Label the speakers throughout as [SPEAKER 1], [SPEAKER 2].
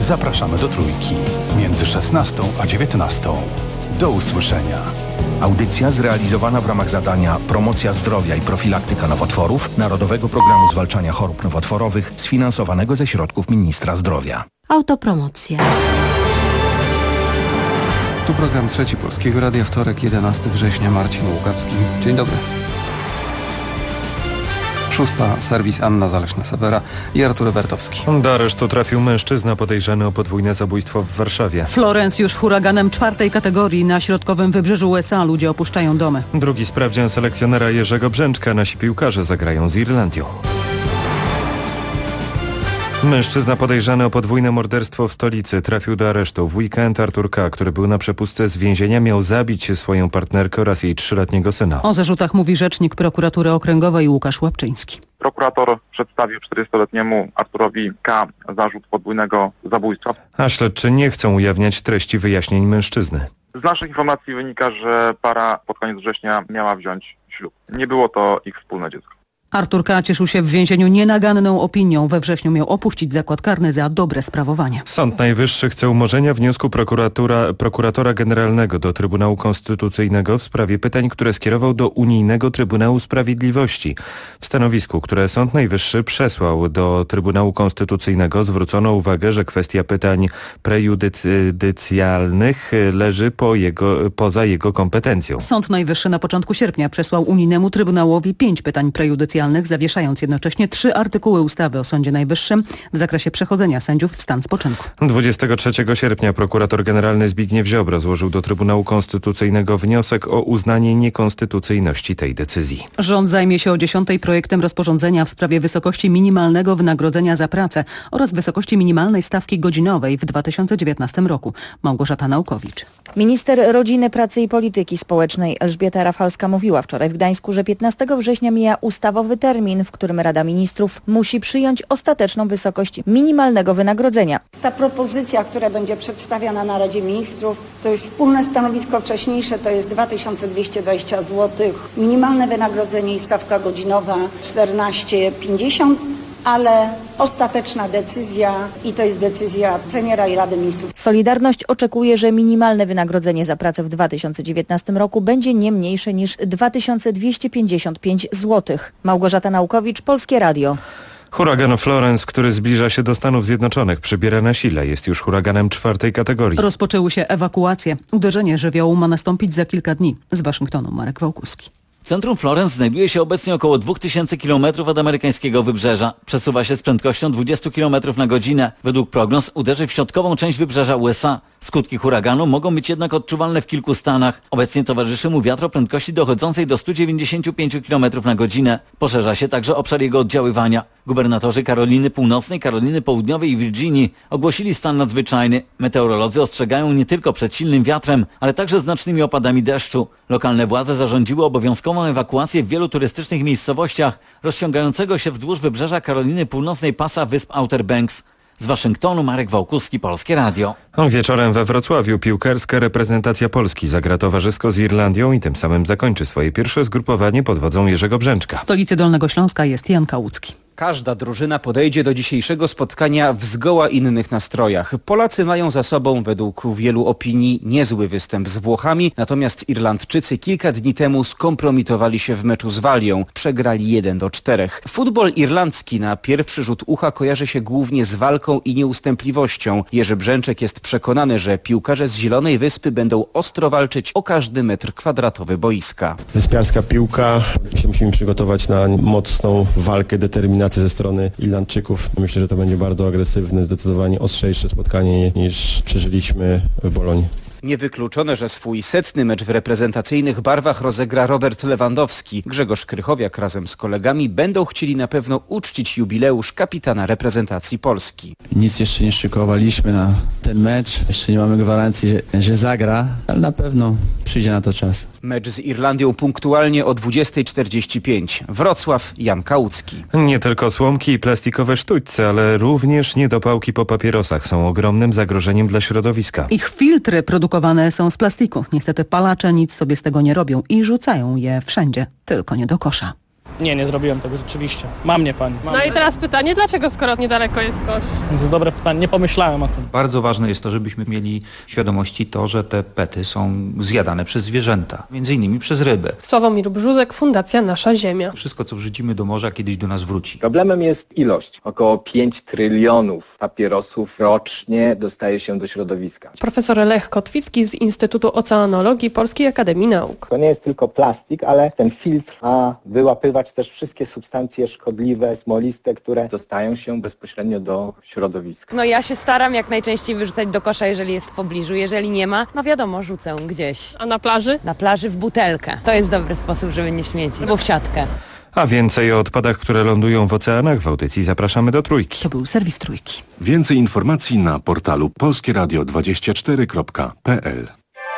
[SPEAKER 1] Zapraszamy do Trójki między 16 a 19. Do usłyszenia.
[SPEAKER 2] Audycja zrealizowana w ramach zadania Promocja zdrowia i profilaktyka nowotworów Narodowego Programu Zwalczania Chorób Nowotworowych sfinansowanego ze środków Ministra Zdrowia.
[SPEAKER 3] Autopromocja.
[SPEAKER 4] Tu program Trzeci Polskiego Radia, wtorek, 11 września, Marcin Łukawski. Dzień dobry. 6. Serwis Anna Zaleśna-Sewera i Artur Wertowski.
[SPEAKER 5] Do aresztu trafił mężczyzna podejrzany o podwójne zabójstwo w Warszawie.
[SPEAKER 6] Florence już huraganem 4. kategorii. Na środkowym wybrzeżu USA ludzie opuszczają domy.
[SPEAKER 5] Drugi sprawdzian selekcjonera Jerzego Brzęczka. Nasi piłkarze zagrają z Irlandią. Mężczyzna podejrzany o podwójne morderstwo w stolicy trafił do aresztu. W weekend Artur K., który był na przepustce z więzienia, miał zabić swoją partnerkę oraz jej 3-letniego syna.
[SPEAKER 6] O zarzutach mówi rzecznik prokuratury okręgowej Łukasz Łapczyński.
[SPEAKER 7] Prokurator przedstawił 40-letniemu Arturowi K. zarzut podwójnego zabójstwa.
[SPEAKER 5] A śledczy nie chcą ujawniać treści wyjaśnień mężczyzny.
[SPEAKER 7] Z naszych informacji wynika, że para pod koniec września miała wziąć ślub. Nie było to ich wspólne dziecko.
[SPEAKER 6] Artur K. cieszył się w więzieniu nienaganną opinią. We wrześniu miał opuścić zakład karny za dobre sprawowanie.
[SPEAKER 5] Sąd Najwyższy chce umorzenia wniosku prokuratora generalnego do Trybunału Konstytucyjnego w sprawie pytań, które skierował do Unijnego Trybunału Sprawiedliwości. W stanowisku, które Sąd Najwyższy przesłał do Trybunału Konstytucyjnego, zwrócono uwagę, że kwestia pytań prejudycjalnych leży poza jego kompetencją.
[SPEAKER 6] Sąd Najwyższy na początku sierpnia przesłał Unijnemu Trybunałowi 5 pytań prejudycjalnych, zawieszając jednocześnie 3 artykuły ustawy o Sądzie Najwyższym w zakresie przechodzenia sędziów w stan spoczynku.
[SPEAKER 5] 23 sierpnia prokurator generalny Zbigniew Ziobro złożył do Trybunału Konstytucyjnego wniosek o uznanie niekonstytucyjności tej decyzji.
[SPEAKER 6] Rząd zajmie się o 10. projektem rozporządzenia w sprawie wysokości minimalnego wynagrodzenia za pracę oraz wysokości minimalnej stawki godzinowej w 2019 roku. Małgorzata Naukowicz.
[SPEAKER 8] Minister Rodziny, Pracy i Polityki Społecznej Elżbieta Rafalska mówiła wczoraj w Gdańsku, że 15 września mija ustawowy termin, w którym Rada Ministrów musi przyjąć ostateczną wysokość minimalnego wynagrodzenia.
[SPEAKER 9] Ta propozycja, która będzie przedstawiana na Radzie Ministrów, to jest wspólne stanowisko wcześniejsze, to jest 2220 zł. Minimalne wynagrodzenie i stawka godzinowa 14,50, ale ostateczna decyzja i to jest decyzja premiera i Rady Ministrów.
[SPEAKER 8] Solidarność oczekuje, że minimalne wynagrodzenie za pracę w 2019 roku będzie nie mniejsze niż 2255 zł. Małgorzata Naukowicz, Polskie Radio.
[SPEAKER 5] Huragan Florence, który zbliża się do Stanów Zjednoczonych, przybiera na sile. Jest już huraganem 4. kategorii.
[SPEAKER 6] Rozpoczęły się ewakuacje. Uderzenie żywiołu ma nastąpić za kilka dni. Z Waszyngtonu Marek Wałkuski.
[SPEAKER 10] Centrum Florence znajduje się obecnie około 2000 km od amerykańskiego wybrzeża. Przesuwa się z prędkością 20 km na godzinę. Według prognoz uderzy w środkową część wybrzeża USA. Skutki huraganu mogą być jednak odczuwalne w kilku stanach. Obecnie towarzyszy mu wiatr o prędkości dochodzącej do 195 km na godzinę. Poszerza się także obszar jego oddziaływania. Gubernatorzy Karoliny Północnej, Karoliny Południowej i Virginii ogłosili stan nadzwyczajny. Meteorolodzy ostrzegają nie tylko przed silnym wiatrem, ale także znacznymi opadami deszczu. Lokalne władze zarządziły obowiązkową ewakuację w wielu turystycznych miejscowościach rozciągającego się wzdłuż wybrzeża Karoliny Północnej pasa wysp Outer Banks. Z Waszyngtonu Marek Wałkuski, Polskie Radio.
[SPEAKER 5] Wieczorem we Wrocławiu piłkarska reprezentacja Polski zagra towarzysko z Irlandią i tym samym zakończy swoje pierwsze zgrupowanie pod wodzą Jerzego Brzęczka.
[SPEAKER 6] W stolicy Dolnego Śląska jest Jan Kałucki.
[SPEAKER 11] Każda drużyna podejdzie do dzisiejszego spotkania w zgoła innych nastrojach. Polacy mają za sobą, według wielu opinii, niezły występ z Włochami, natomiast Irlandczycy kilka dni temu skompromitowali się w meczu z Walią. Przegrali 1-4. Futbol irlandzki na pierwszy rzut ucha kojarzy się głównie z walką i nieustępliwością. Jerzy Brzęczek jest przekonany, że piłkarze z Zielonej Wyspy będą ostro walczyć o każdy metr kwadratowy boiska.
[SPEAKER 12] Wyspiarska piłka. Musimy przygotować na mocną walkę, determinację ze strony Irlandczyków. Myślę, że to będzie bardzo agresywne, zdecydowanie ostrzejsze spotkanie niż przeżyliśmy w Bolonii.
[SPEAKER 11] Niewykluczone, że swój 100. mecz w reprezentacyjnych barwach rozegra Robert Lewandowski. Grzegorz Krychowiak razem z kolegami będą chcieli na pewno uczcić jubileusz kapitana reprezentacji Polski.
[SPEAKER 13] Nic jeszcze nie szykowaliśmy na ten mecz. Jeszcze nie mamy gwarancji, że zagra, ale na pewno przyjdzie na to czas.
[SPEAKER 11] Mecz z Irlandią punktualnie o 20:45. Wrocław, Jan Kałucki.
[SPEAKER 5] Nie tylko słomki i plastikowe sztućce, ale również niedopałki po papierosach są ogromnym zagrożeniem dla środowiska.
[SPEAKER 6] Ich filtry produkowane są z plastiku. Niestety palacze nic sobie z tego nie robią i rzucają je wszędzie, tylko nie do kosza.
[SPEAKER 3] Nie zrobiłem tego rzeczywiście. Ma mnie pani.
[SPEAKER 14] No i teraz pytanie, dlaczego skoro niedaleko jest kosz?
[SPEAKER 3] To jest dobre pytanie, nie pomyślałem o tym.
[SPEAKER 15] Bardzo ważne jest to, żebyśmy mieli świadomości to, że te pety są zjadane przez zwierzęta, między innymi przez ryby.
[SPEAKER 14] Sławomir Brzózek, Fundacja Nasza Ziemia.
[SPEAKER 15] Wszystko, co wrzucimy do morza, kiedyś do nas wróci.
[SPEAKER 16] Problemem jest ilość. Około 5 trylionów papierosów rocznie dostaje się do środowiska.
[SPEAKER 14] Profesor Lech Kotwicki z Instytutu Oceanologii Polskiej Akademii Nauk.
[SPEAKER 16] To nie jest tylko plastik, ale ten filtr ma wyłapywać też wszystkie substancje szkodliwe, smoliste, które dostają się bezpośrednio do środowiska.
[SPEAKER 17] No ja się staram jak najczęściej wyrzucać do kosza, jeżeli jest w pobliżu. Jeżeli nie ma, no wiadomo, rzucę gdzieś.
[SPEAKER 14] A na plaży?
[SPEAKER 17] Na plaży w butelkę. To jest dobry sposób, żeby nie śmiecić. Albo w siatkę.
[SPEAKER 5] A więcej o odpadach, które lądują w oceanach w audycji zapraszamy do Trójki.
[SPEAKER 6] To był serwis Trójki.
[SPEAKER 1] Więcej informacji na portalu polskieradio24.pl.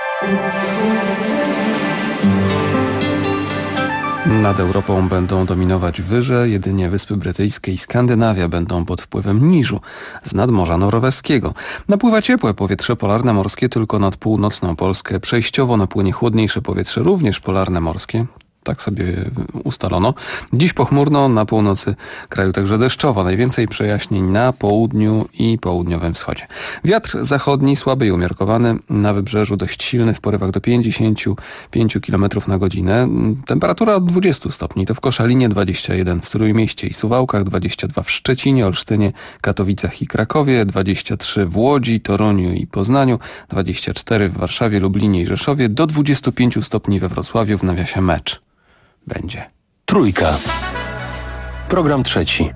[SPEAKER 4] Nad Europą będą dominować wyże, jedynie Wyspy Brytyjskie i Skandynawia będą pod wpływem niżu z nadmorza norweskiego. Napływa ciepłe powietrze polarne morskie tylko nad północną Polskę. Przejściowo napłynie chłodniejsze powietrze, również polarne morskie. Tak sobie ustalono. Dziś pochmurno, na północy kraju także deszczowo. Najwięcej przejaśnień na południu i południowym wschodzie. Wiatr zachodni słaby i umiarkowany, na wybrzeżu dość silny w porywach do 55 km na godzinę. Temperatura od 20 stopni, to w Koszalinie 21, w Trójmieście i Suwałkach 22, w Szczecinie, Olsztynie, Katowicach i Krakowie 23, w Łodzi, Toruniu i Poznaniu 24, w Warszawie, Lublinie i Rzeszowie, do 25 stopni we Wrocławiu, w nawiasie mecz. Będzie.
[SPEAKER 1] Trójka. Program trzeci.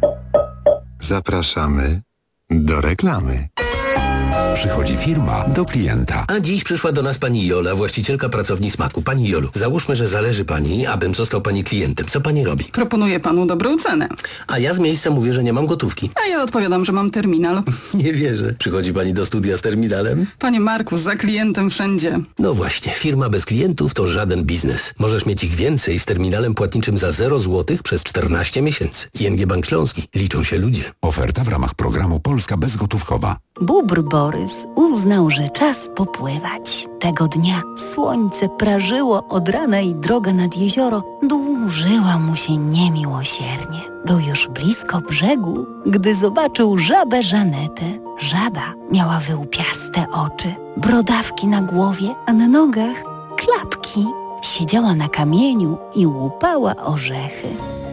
[SPEAKER 18] Zapraszamy do reklamy. Przychodzi firma do klienta.
[SPEAKER 19] A dziś przyszła do nas pani Jola, właścicielka pracowni Smaku. Pani Jolu, załóżmy, że zależy pani, abym został pani klientem. Co pani robi?
[SPEAKER 20] Proponuję panu dobrą cenę.
[SPEAKER 19] A ja z miejsca mówię, że nie mam gotówki.
[SPEAKER 20] A ja odpowiadam, że mam terminal.
[SPEAKER 19] Nie wierzę. Przychodzi pani do studia z terminalem?
[SPEAKER 20] Panie Marku, za klientem wszędzie.
[SPEAKER 19] No właśnie, firma bez klientów to żaden biznes. Możesz mieć ich więcej z terminalem płatniczym za 0 zł przez 14 miesięcy. ING Bank Śląski. Liczą się ludzie.
[SPEAKER 18] Oferta w ramach programu Polska Bezgotówkowa.
[SPEAKER 21] Bóbr Borys uznał, że czas popływać. Tego dnia słońce prażyło od rana i droga nad jezioro dłużyła mu się niemiłosiernie. Był już blisko brzegu, gdy zobaczył żabę Żanetę. Żaba miała wyłupiaste oczy, brodawki na głowie, a na nogach klapki. Siedziała na kamieniu i łupała orzechy.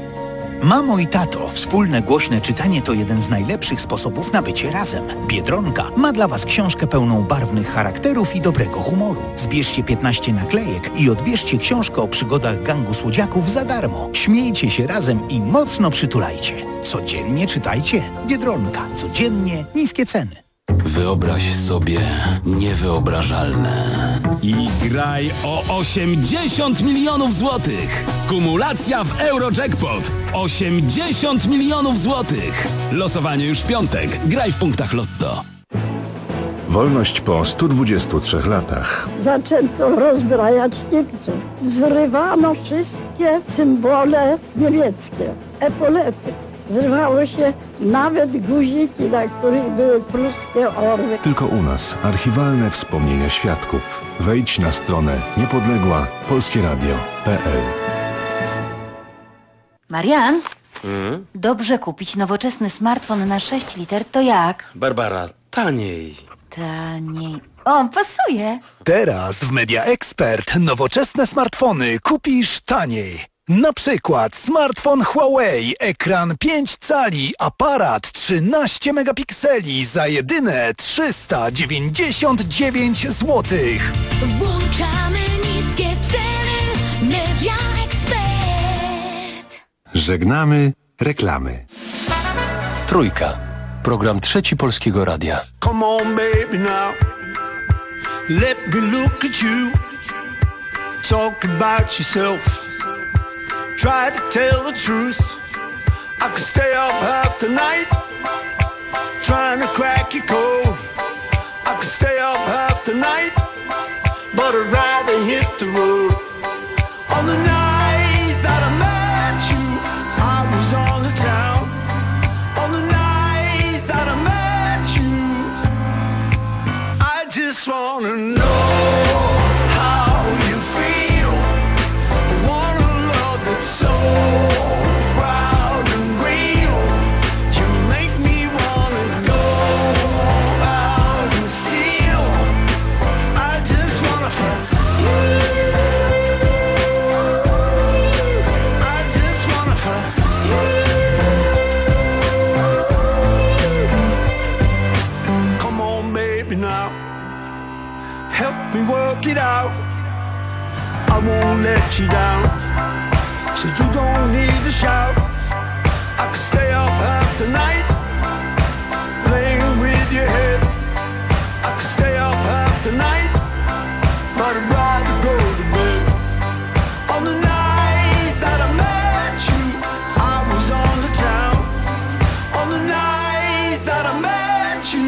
[SPEAKER 22] Mamo i tato, wspólne głośne czytanie to jeden z najlepszych sposobów na bycie razem. Biedronka ma dla Was książkę pełną barwnych charakterów i dobrego humoru. Zbierzcie 15 naklejek i odbierzcie książkę o przygodach gangu słodziaków za darmo. Śmiejcie się razem i mocno przytulajcie. Codziennie czytajcie. Biedronka. Codziennie niskie ceny.
[SPEAKER 23] Wyobraź sobie niewyobrażalne.
[SPEAKER 24] I graj o 80 milionów złotych. Kumulacja w Eurojackpot. 80 milionów złotych. Losowanie już w piątek. Graj w punktach Lotto.
[SPEAKER 1] Wolność po 123 latach.
[SPEAKER 25] Zaczęto rozbrajać Niemców. Zrywano wszystkie symbole niemieckie, epolety. Zrywało się nawet guziki, na których były pruskie orły.
[SPEAKER 1] Tylko u nas archiwalne wspomnienia świadków. Wejdź na stronę niepodległa.polskieradio.pl.
[SPEAKER 21] Marian, dobrze kupić nowoczesny smartfon na 6 liter, to jak?
[SPEAKER 24] Barbara, taniej.
[SPEAKER 21] Taniej. O, pasuje.
[SPEAKER 22] Teraz w Media Expert nowoczesne smartfony kupisz taniej. Na przykład smartfon Huawei, ekran 5 cali, aparat 13 megapikseli za jedyne 399 zł.
[SPEAKER 26] Włączamy niskie ceny. Media Expert.
[SPEAKER 18] Żegnamy reklamy.
[SPEAKER 1] Trójka. Program trzeci Polskiego Radia.
[SPEAKER 27] Come on baby now. Let me look at you. Talk about yourself. Try to tell the truth. I could stay up half the night trying to crack your code. I could stay up half the night, but I'd rather hit the road. On the night that I met you, I was on the town. On the night that I met you, I just wanna know how you feel. I wanna love that's so baby, now. Help me work it out. I won't let you down, so you don't need to shout. I could stay up half the night, playing with your head. I could stay up half the night, but I'd rather go to bed. On the night that I met you, I was on the town. On the night that I met you,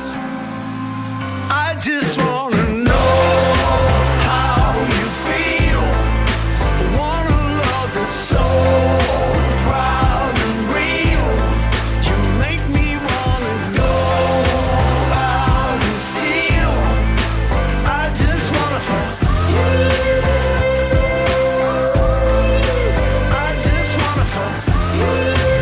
[SPEAKER 27] I just wanna know how you feel. I want a love that's so proud and real. You make me wanna go out and steal. I just wanna fuck you. I just wanna fuck you.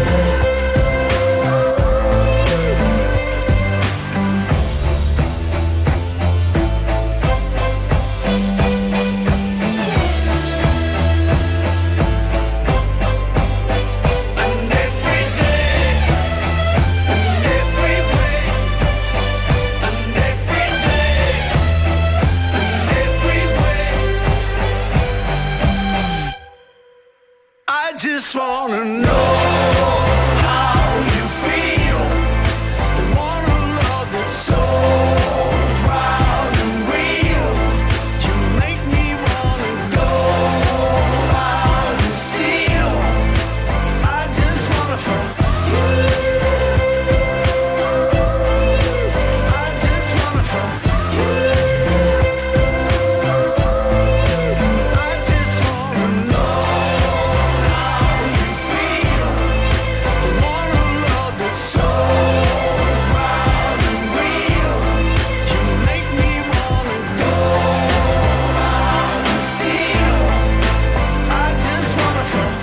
[SPEAKER 27] I just wanna know how you feel. I want a love that's so proud and real. You make me wanna go out and steal. I just wanna fuck you. I just wanna fuck you. I just wanna know how you feel. I want a love that's so proud and real. You make me wanna go out and steal. I just wanna fuck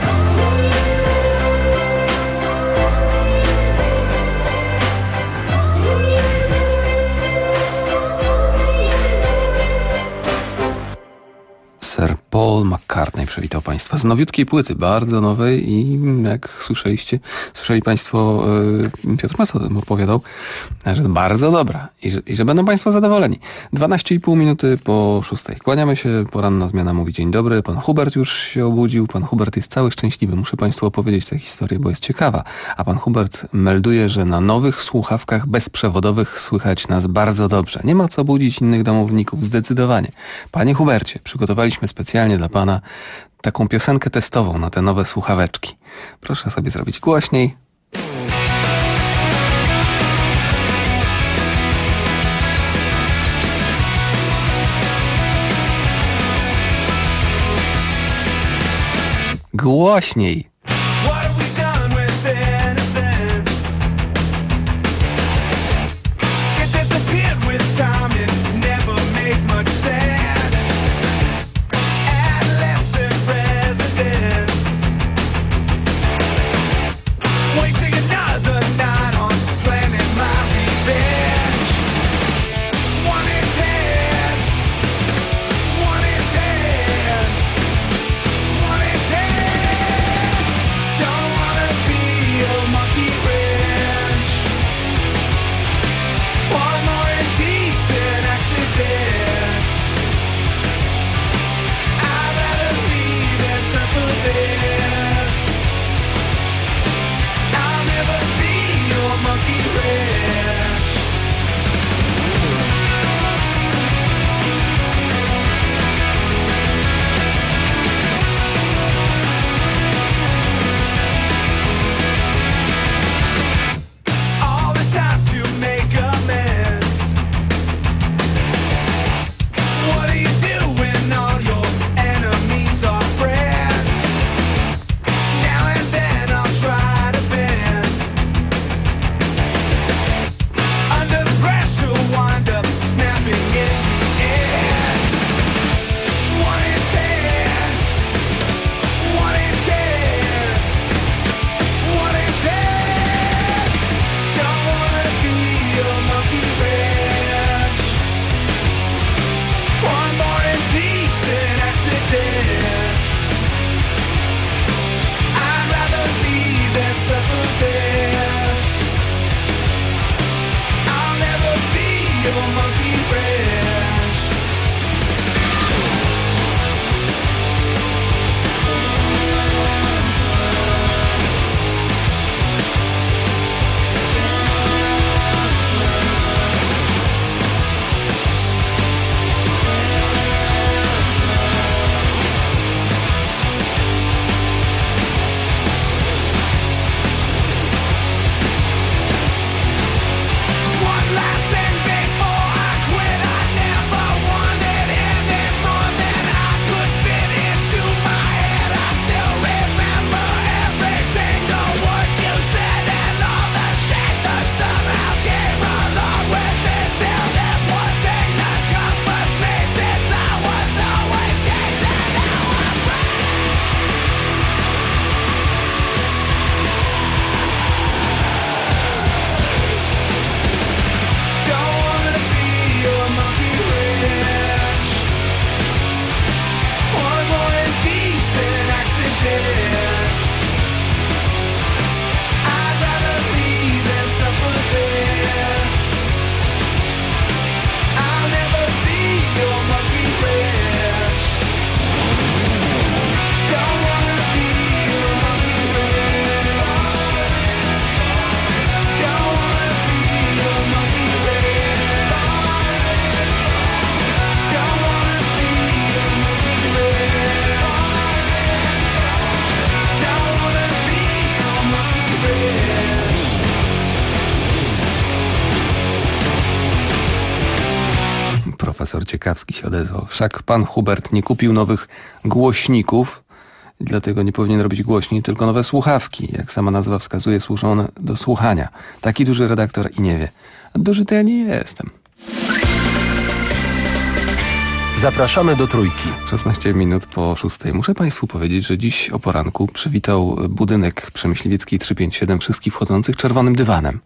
[SPEAKER 4] Sir Paul McCartney przywitał Państwa z nowiutkiej płyty, bardzo nowej i jak słyszeli Państwo, Piotr Mas o tym opowiadał, że bardzo dobra i że będą Państwo zadowoleni. 12,5 minuty po 6. Kłaniamy się, poranna zmiana mówi dzień dobry, pan Hubert już się obudził, pan Hubert jest cały szczęśliwy, muszę Państwu opowiedzieć tę historię, bo jest ciekawa, a pan Hubert melduje, że na nowych słuchawkach bezprzewodowych słychać nas bardzo dobrze. Nie ma co budzić innych domowników, zdecydowanie. Panie Hubercie, przygotowaliśmy specjalnie dla Pana taką piosenkę testową na te nowe słuchaweczki. Proszę sobie zrobić głośniej. Głośniej.
[SPEAKER 27] What have we done with innocence? It disappeared with time, it never made much sense. Adolescent residence, wasting another night on planning my revenge. One in ten, one in ten, one in ten. your monkey wrench.
[SPEAKER 4] Profesor Ciekawski się odezwał. Wszak pan Hubert nie kupił nowych głośników, dlatego nie powinien robić głośni, tylko nowe słuchawki. Jak sama nazwa wskazuje, służą one do słuchania. Taki duży redaktor i nie wie. Duży to ja nie jestem.
[SPEAKER 23] Zapraszamy do Trójki.
[SPEAKER 4] 16 minut po 6. Muszę państwu powiedzieć, że dziś o poranku przywitał budynek przy Myśliwieckiej 357 wszystkich wchodzących czerwonym dywanem.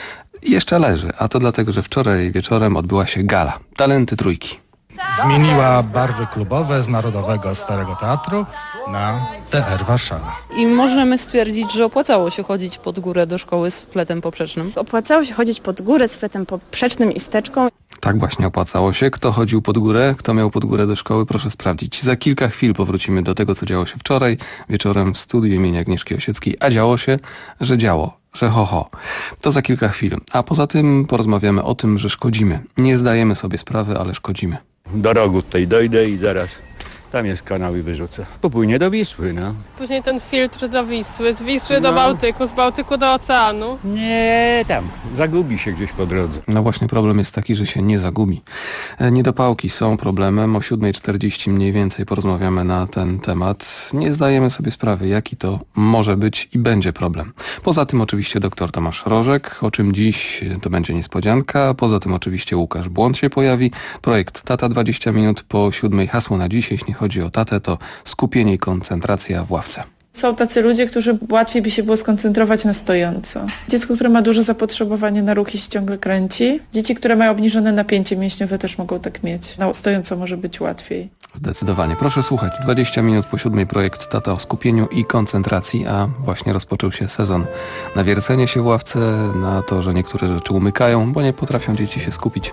[SPEAKER 4] I jeszcze leży, a to dlatego, że wczoraj wieczorem odbyła się gala. Talenty Trójki.
[SPEAKER 2] Zmieniła barwy klubowe z Narodowego Starego Teatru na TR Warszawa.
[SPEAKER 7] I możemy stwierdzić, że opłacało się chodzić pod górę do szkoły z fletem poprzecznym.
[SPEAKER 14] Opłacało się chodzić pod górę z fletem poprzecznym i steczką.
[SPEAKER 4] Tak właśnie opłacało się. Kto chodził pod górę, kto miał pod górę do szkoły, proszę sprawdzić. Za kilka chwil powrócimy do tego, co działo się wczoraj wieczorem w studiu imienia Agnieszki Osieckiej. A działo się, że działo. Że ho. To za kilka chwil. A poza tym porozmawiamy o tym, że szkodzimy. Nie zdajemy sobie sprawy, ale szkodzimy.
[SPEAKER 8] Do rogu tutaj dojdę i zaraz tam jest kanał i wyrzucę. Popłynie do Wisły, no.
[SPEAKER 14] Później ten filtr do Wisły, z Wisły do Bałtyku, z Bałtyku do oceanu.
[SPEAKER 8] Nie, tam. Zagubi się gdzieś po drodze.
[SPEAKER 4] No właśnie problem jest taki, że się nie zagubi. Niedopałki są problemem. O 7:40 mniej więcej porozmawiamy na ten temat. Nie zdajemy sobie sprawy, jaki to może być i będzie problem. Poza tym oczywiście dr Tomasz Rożek, o czym dziś to będzie niespodzianka. Poza tym oczywiście Łukasz Błąd się pojawi. Projekt Tata 20 minut po 7. Hasło na dziś, jeśli chodzi o tatę, to skupienie i koncentracja w ławce.
[SPEAKER 9] Są tacy ludzie, którzy łatwiej by się było skoncentrować na stojąco. Dziecko, które ma duże zapotrzebowanie na ruch i się ciągle kręci. Dzieci, które mają obniżone napięcie mięśniowe, też mogą tak mieć. Na stojąco może być łatwiej.
[SPEAKER 4] Zdecydowanie. Proszę słuchać. 20 minut po 7. projekt Tata o skupieniu i koncentracji, a właśnie rozpoczął się sezon na wiercenie się w ławce, na to, że niektóre rzeczy umykają, bo nie potrafią dzieci się skupić.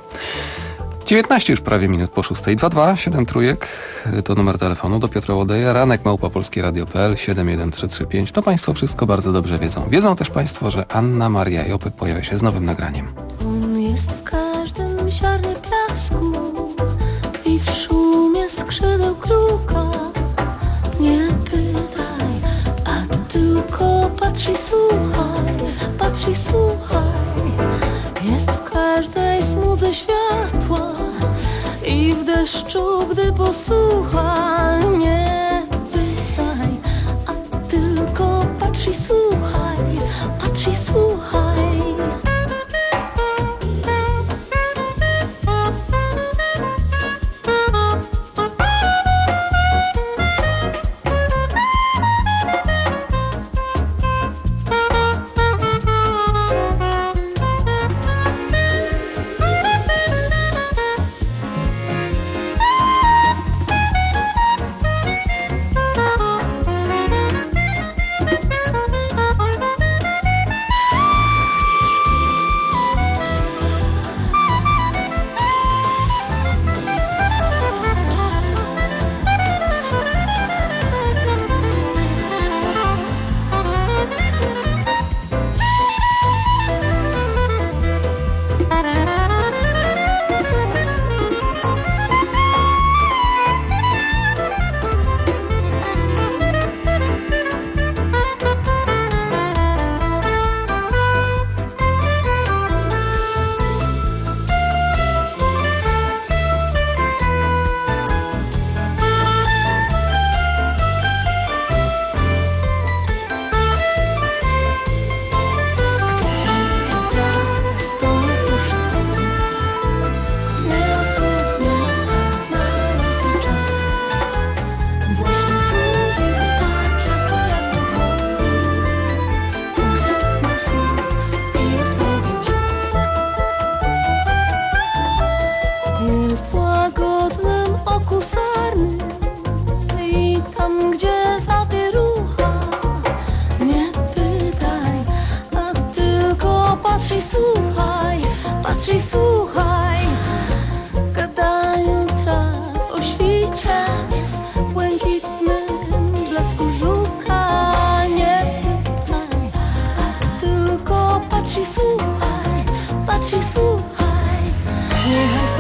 [SPEAKER 4] 19 już prawie minut po 6. 22 trójek to numer telefonu do Piotra Łodeja. ranek@polskieradio.pl 71335. To państwo wszystko bardzo dobrze wiedzą. Wiedzą też państwo, że Anna Maria Jopek pojawia się z nowym nagraniem.
[SPEAKER 26] On jest w każdym ziarnie piasku i w szumie skrzydeł kruka. Nie pytaj, a tylko patrz i słuchaj, patrz i słuchaj. Jest w każdej smudze światła i w deszczu, gdy posłuchaj. Nie pytaj, a tylko patrz i słuchaj, patrz i słuchaj.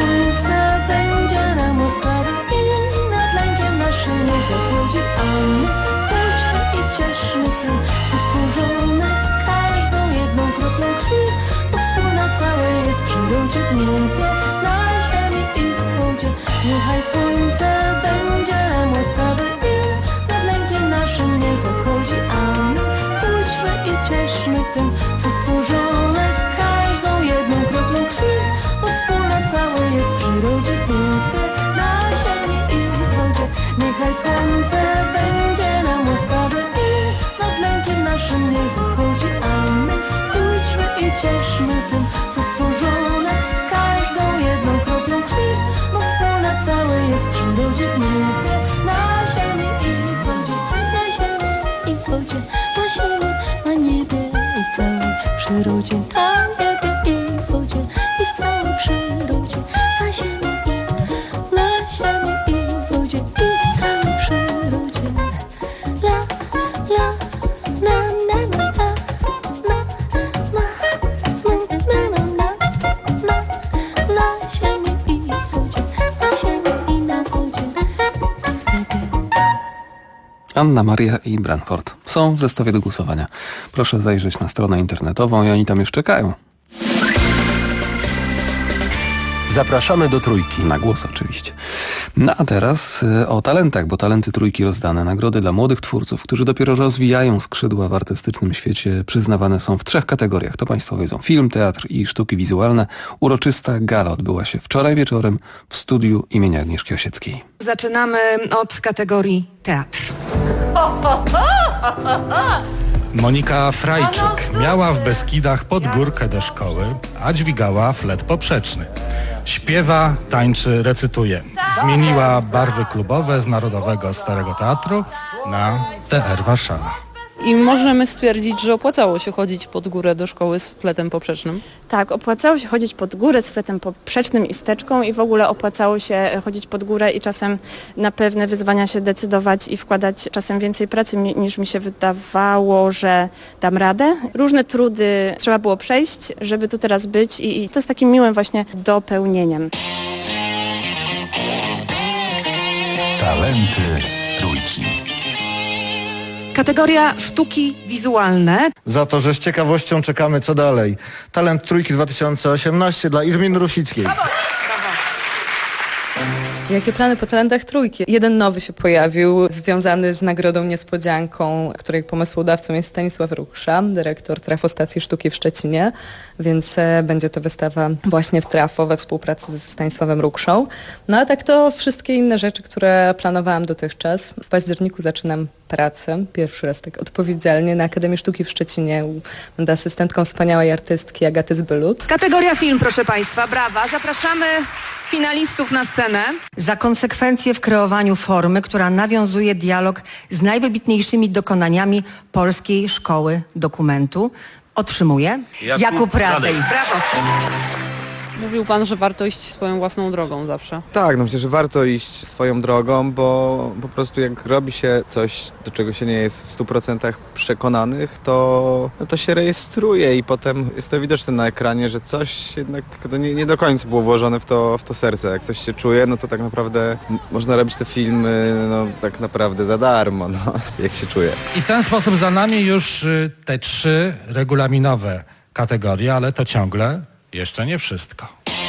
[SPEAKER 26] słońce będzie nam łaskawy i nad lękiem naszym nie zachodzi, a my pójdźmy i cieszmy tym, co stworzone każdą jedną kroplą krwi, bo wspólna całe jest w przyrodzie, w niebie, na ziemi i w wodzie. Niechaj słońce będzie nam łaskawy i nad lękiem naszym nie zachodzi, a my pójdźmy i cieszmy tym, co stworzone każdą jedną kroplą krwi, bo wspólna całe jest w przyrodzie, w niebie, na ziemi i w wodzie. Niechaj słońce będzie nam łaskawe i nad lękiem naszym nie zachodzi, a my pójdźmy i cieszmy tym, co stworzone każdą jedną kroplą krwi, bo wspólna całe jest w przyrodzie, w niebie, na ziemi i w wodzie, na ziemi i w wodzie, na ziemi, na niebie i w całej przyrodzie, na niebie i w wodzie i w całej przyrodzie, na ziemi i w wodzie i w całej przyrodzie. La, la, na, na, na, na, na, na, na, na, na ziemi i w wodzie, na ziemi i na wodzie, w niebie.
[SPEAKER 4] Anna Maria i Branford są w zestawie do głosowania. Proszę zajrzeć na stronę internetową i oni tam już czekają.
[SPEAKER 23] Zapraszamy do Trójki.
[SPEAKER 4] Na głos oczywiście. No a teraz o talentach, bo talenty Trójki rozdane. Nagrody dla młodych twórców, którzy dopiero rozwijają skrzydła w artystycznym świecie, przyznawane są w 3 kategoriach. To Państwo wiedzą: film, teatr i sztuki wizualne. Uroczysta gala odbyła się wczoraj wieczorem w studiu imienia Agnieszki Osieckiej.
[SPEAKER 3] Zaczynamy od kategorii teatr.
[SPEAKER 2] Monika Frajczyk miała w Beskidach podgórkę do szkoły, a dźwigała flet poprzeczny. Śpiewa, tańczy, recytuje. Zmieniła barwy klubowe z Narodowego Starego Teatru na TR Warszawa.
[SPEAKER 7] I możemy stwierdzić, że opłacało się chodzić pod górę do szkoły z fletem poprzecznym?
[SPEAKER 10] Tak, opłacało się chodzić pod górę z fletem poprzecznym i steczką i w ogóle opłacało się chodzić pod górę i czasem na pewne wyzwania się decydować i wkładać czasem więcej pracy niż mi się wydawało, że dam radę. Różne trudy trzeba było przejść, żeby tu teraz być i to z takim miłym właśnie dopełnieniem.
[SPEAKER 18] Talenty Trójki.
[SPEAKER 3] Kategoria sztuki wizualne.
[SPEAKER 11] Za to, że z ciekawością czekamy, co dalej. Talent Trójki 2018 dla Irminy Rusickiej.
[SPEAKER 12] Jakie plany po talentach Trójki? Jeden nowy się pojawił, związany z nagrodą Niespodzianką, której pomysłodawcą jest Stanisław Ruksza, dyrektor Trafostacji Sztuki w Szczecinie, więc będzie to wystawa właśnie w Trafo we współpracy z Stanisławem Rukszą. No a tak to wszystkie inne rzeczy, które planowałam dotychczas. W październiku zaczynam pracę, pierwszy raz tak odpowiedzialnie na Akademii Sztuki w Szczecinie. Będę asystentką wspaniałej artystki Agaty Zbylut.
[SPEAKER 3] Kategoria film, proszę Państwa, brawa. Zapraszamy finalistów na scenę.
[SPEAKER 13] Za konsekwencje w kreowaniu formy, która nawiązuje dialog z najwybitniejszymi dokonaniami polskiej szkoły dokumentu, otrzymuje Jakub Radej.
[SPEAKER 3] Brawo.
[SPEAKER 7] Mówił pan, że warto iść swoją własną drogą zawsze.
[SPEAKER 15] Tak, no myślę, że warto iść swoją drogą, bo po prostu jak robi się coś, do czego się nie jest w 100% przekonanych, to się rejestruje i potem jest to widoczne na ekranie, że coś jednak to nie do końca było włożone w to serce. Jak coś się czuje, no to tak naprawdę można robić te filmy tak naprawdę za darmo, jak się czuje.
[SPEAKER 2] I w ten sposób za nami już te 3 regulaminowe kategorie, ale to ciągle jeszcze nie wszystko.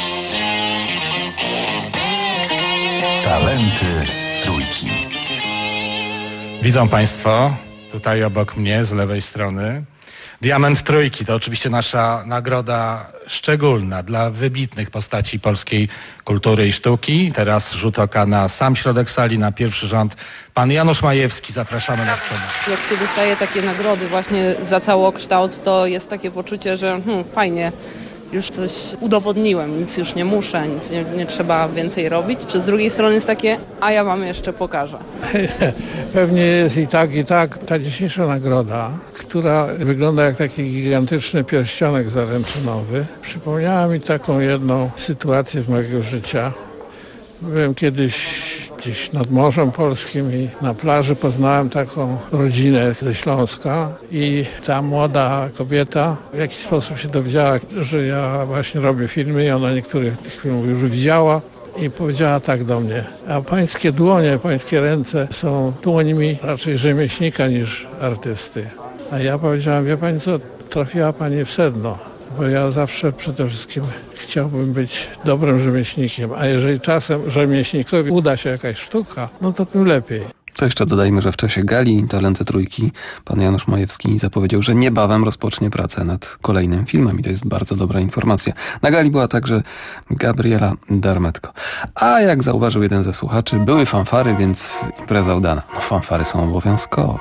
[SPEAKER 18] Talenty Trójki.
[SPEAKER 2] Widzą Państwo, tutaj obok mnie, z lewej strony, Diament Trójki. To oczywiście nasza nagroda szczególna dla wybitnych postaci polskiej kultury i sztuki. Teraz rzut oka na sam środek sali, na pierwszy rząd. Pan Janusz Majewski, zapraszamy na scenę.
[SPEAKER 7] Jak się dostaje takie nagrody właśnie za całokształt, to jest takie poczucie, że fajnie, już coś udowodniłem, nic już nie muszę, nic nie trzeba więcej robić. Czy z drugiej strony jest takie, a ja wam jeszcze pokażę?
[SPEAKER 16] Pewnie jest i tak. Ta dzisiejsza nagroda, która wygląda jak taki gigantyczny pierścionek zaręczynowy, przypomniała mi taką jedną sytuację z mojego życia. Byłem kiedyś gdzieś nad Morzem Polskim i na plaży poznałem taką rodzinę ze Śląska i ta młoda kobieta w jakiś sposób się dowiedziała, że ja właśnie robię filmy i ona niektórych tych filmów już widziała. I powiedziała tak do mnie: a pańskie dłonie, pańskie ręce są dłońmi raczej rzemieślnika niż artysty. A ja powiedziałem: wie pani co, trafiła pani w sedno, bo ja zawsze przede wszystkim chciałbym być dobrym rzemieślnikiem, a jeżeli czasem rzemieślnikowi uda się jakaś sztuka, no to tym lepiej.
[SPEAKER 4] To jeszcze dodajmy, że w czasie gali Talenty Trójki pan Janusz Majewski zapowiedział, że niebawem rozpocznie pracę nad kolejnym filmem i to jest bardzo dobra informacja. Na gali była także Gabriela Darmetko. A jak zauważył jeden ze słuchaczy, były fanfary, więc impreza udana. No, fanfary są obowiązkowe.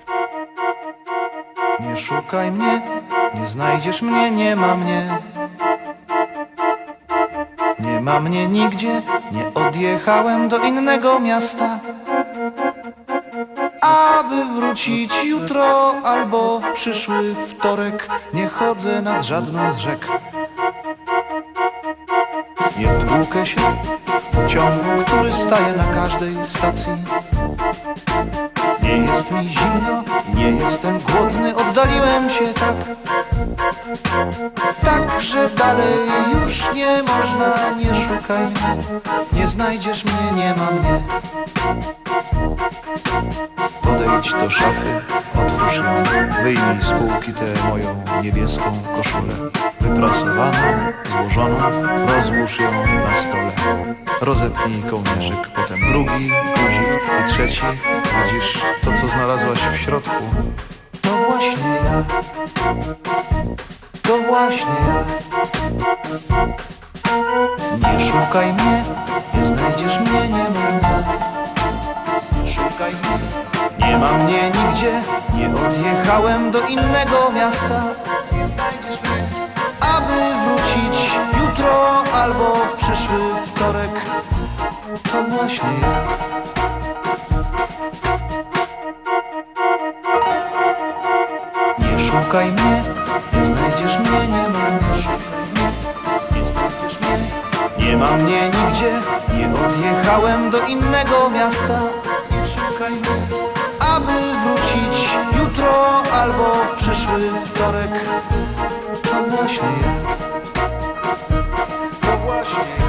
[SPEAKER 5] Nie szukaj mnie, nie znajdziesz mnie, nie ma mnie. Nie ma mnie nigdzie, nie odjechałem do innego miasta. Aby wrócić jutro albo w przyszły wtorek, nie chodzę nad żadną z rzek. Nie tłukę się w pociągu, który staje na każdej stacji. Nie jest mi zimno, nie jestem głodny, oddaliłem się tak, że dalej już nie można. Nie szukaj mnie, nie znajdziesz mnie, nie ma mnie. Podejdź do szafy, otwórz ją, wyjmij z półki tę moją niebieską koszulę. Wyprasowaną, złożoną, rozłóż ją na stole. Rozepnij kołnierzyk, potem drugi, guzik i trzeci. Widzisz to, co znalazłaś w środku? To właśnie ja. To właśnie ja. Nie szukaj mnie, nie znajdziesz mnie, nie ma mnie. Nie szukaj mnie, nie ma mnie nigdzie, nie odjechałem do innego miasta. Nie znajdziesz mnie, aby wrócić jutro albo w przyszły wtorek. To właśnie ja. Nie szukaj mnie, nie znajdziesz mnie, nie ma mnie. Szukaj mnie, nie znajdziesz mnie, nie ma mnie nigdzie, nie odjechałem do innego miasta. Nie szukaj mnie, aby wrócić jutro albo w przyszły wtorek. To właśnie ja. To właśnie ja.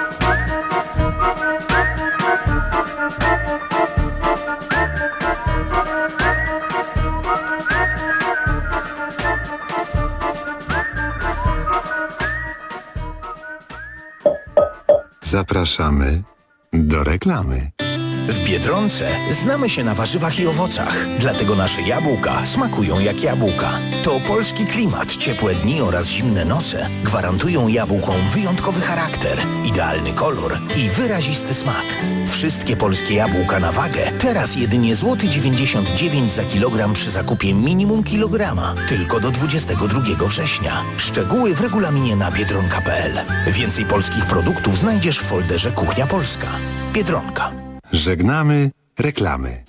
[SPEAKER 6] Zapraszamy do reklamy.
[SPEAKER 22] W Biedronce znamy się na warzywach i owocach, dlatego nasze jabłka smakują jak jabłka. To polski klimat, ciepłe dni oraz zimne noce gwarantują jabłkom wyjątkowy charakter, idealny kolor i wyrazisty smak. Wszystkie polskie jabłka na wagę teraz jedynie złoty 99 za kilogram przy zakupie minimum kilograma, tylko do 22 września. Szczegóły w regulaminie na biedronka.pl. Więcej polskich produktów znajdziesz w folderze Kuchnia Polska. Biedronka.
[SPEAKER 6] Żegnamy reklamy.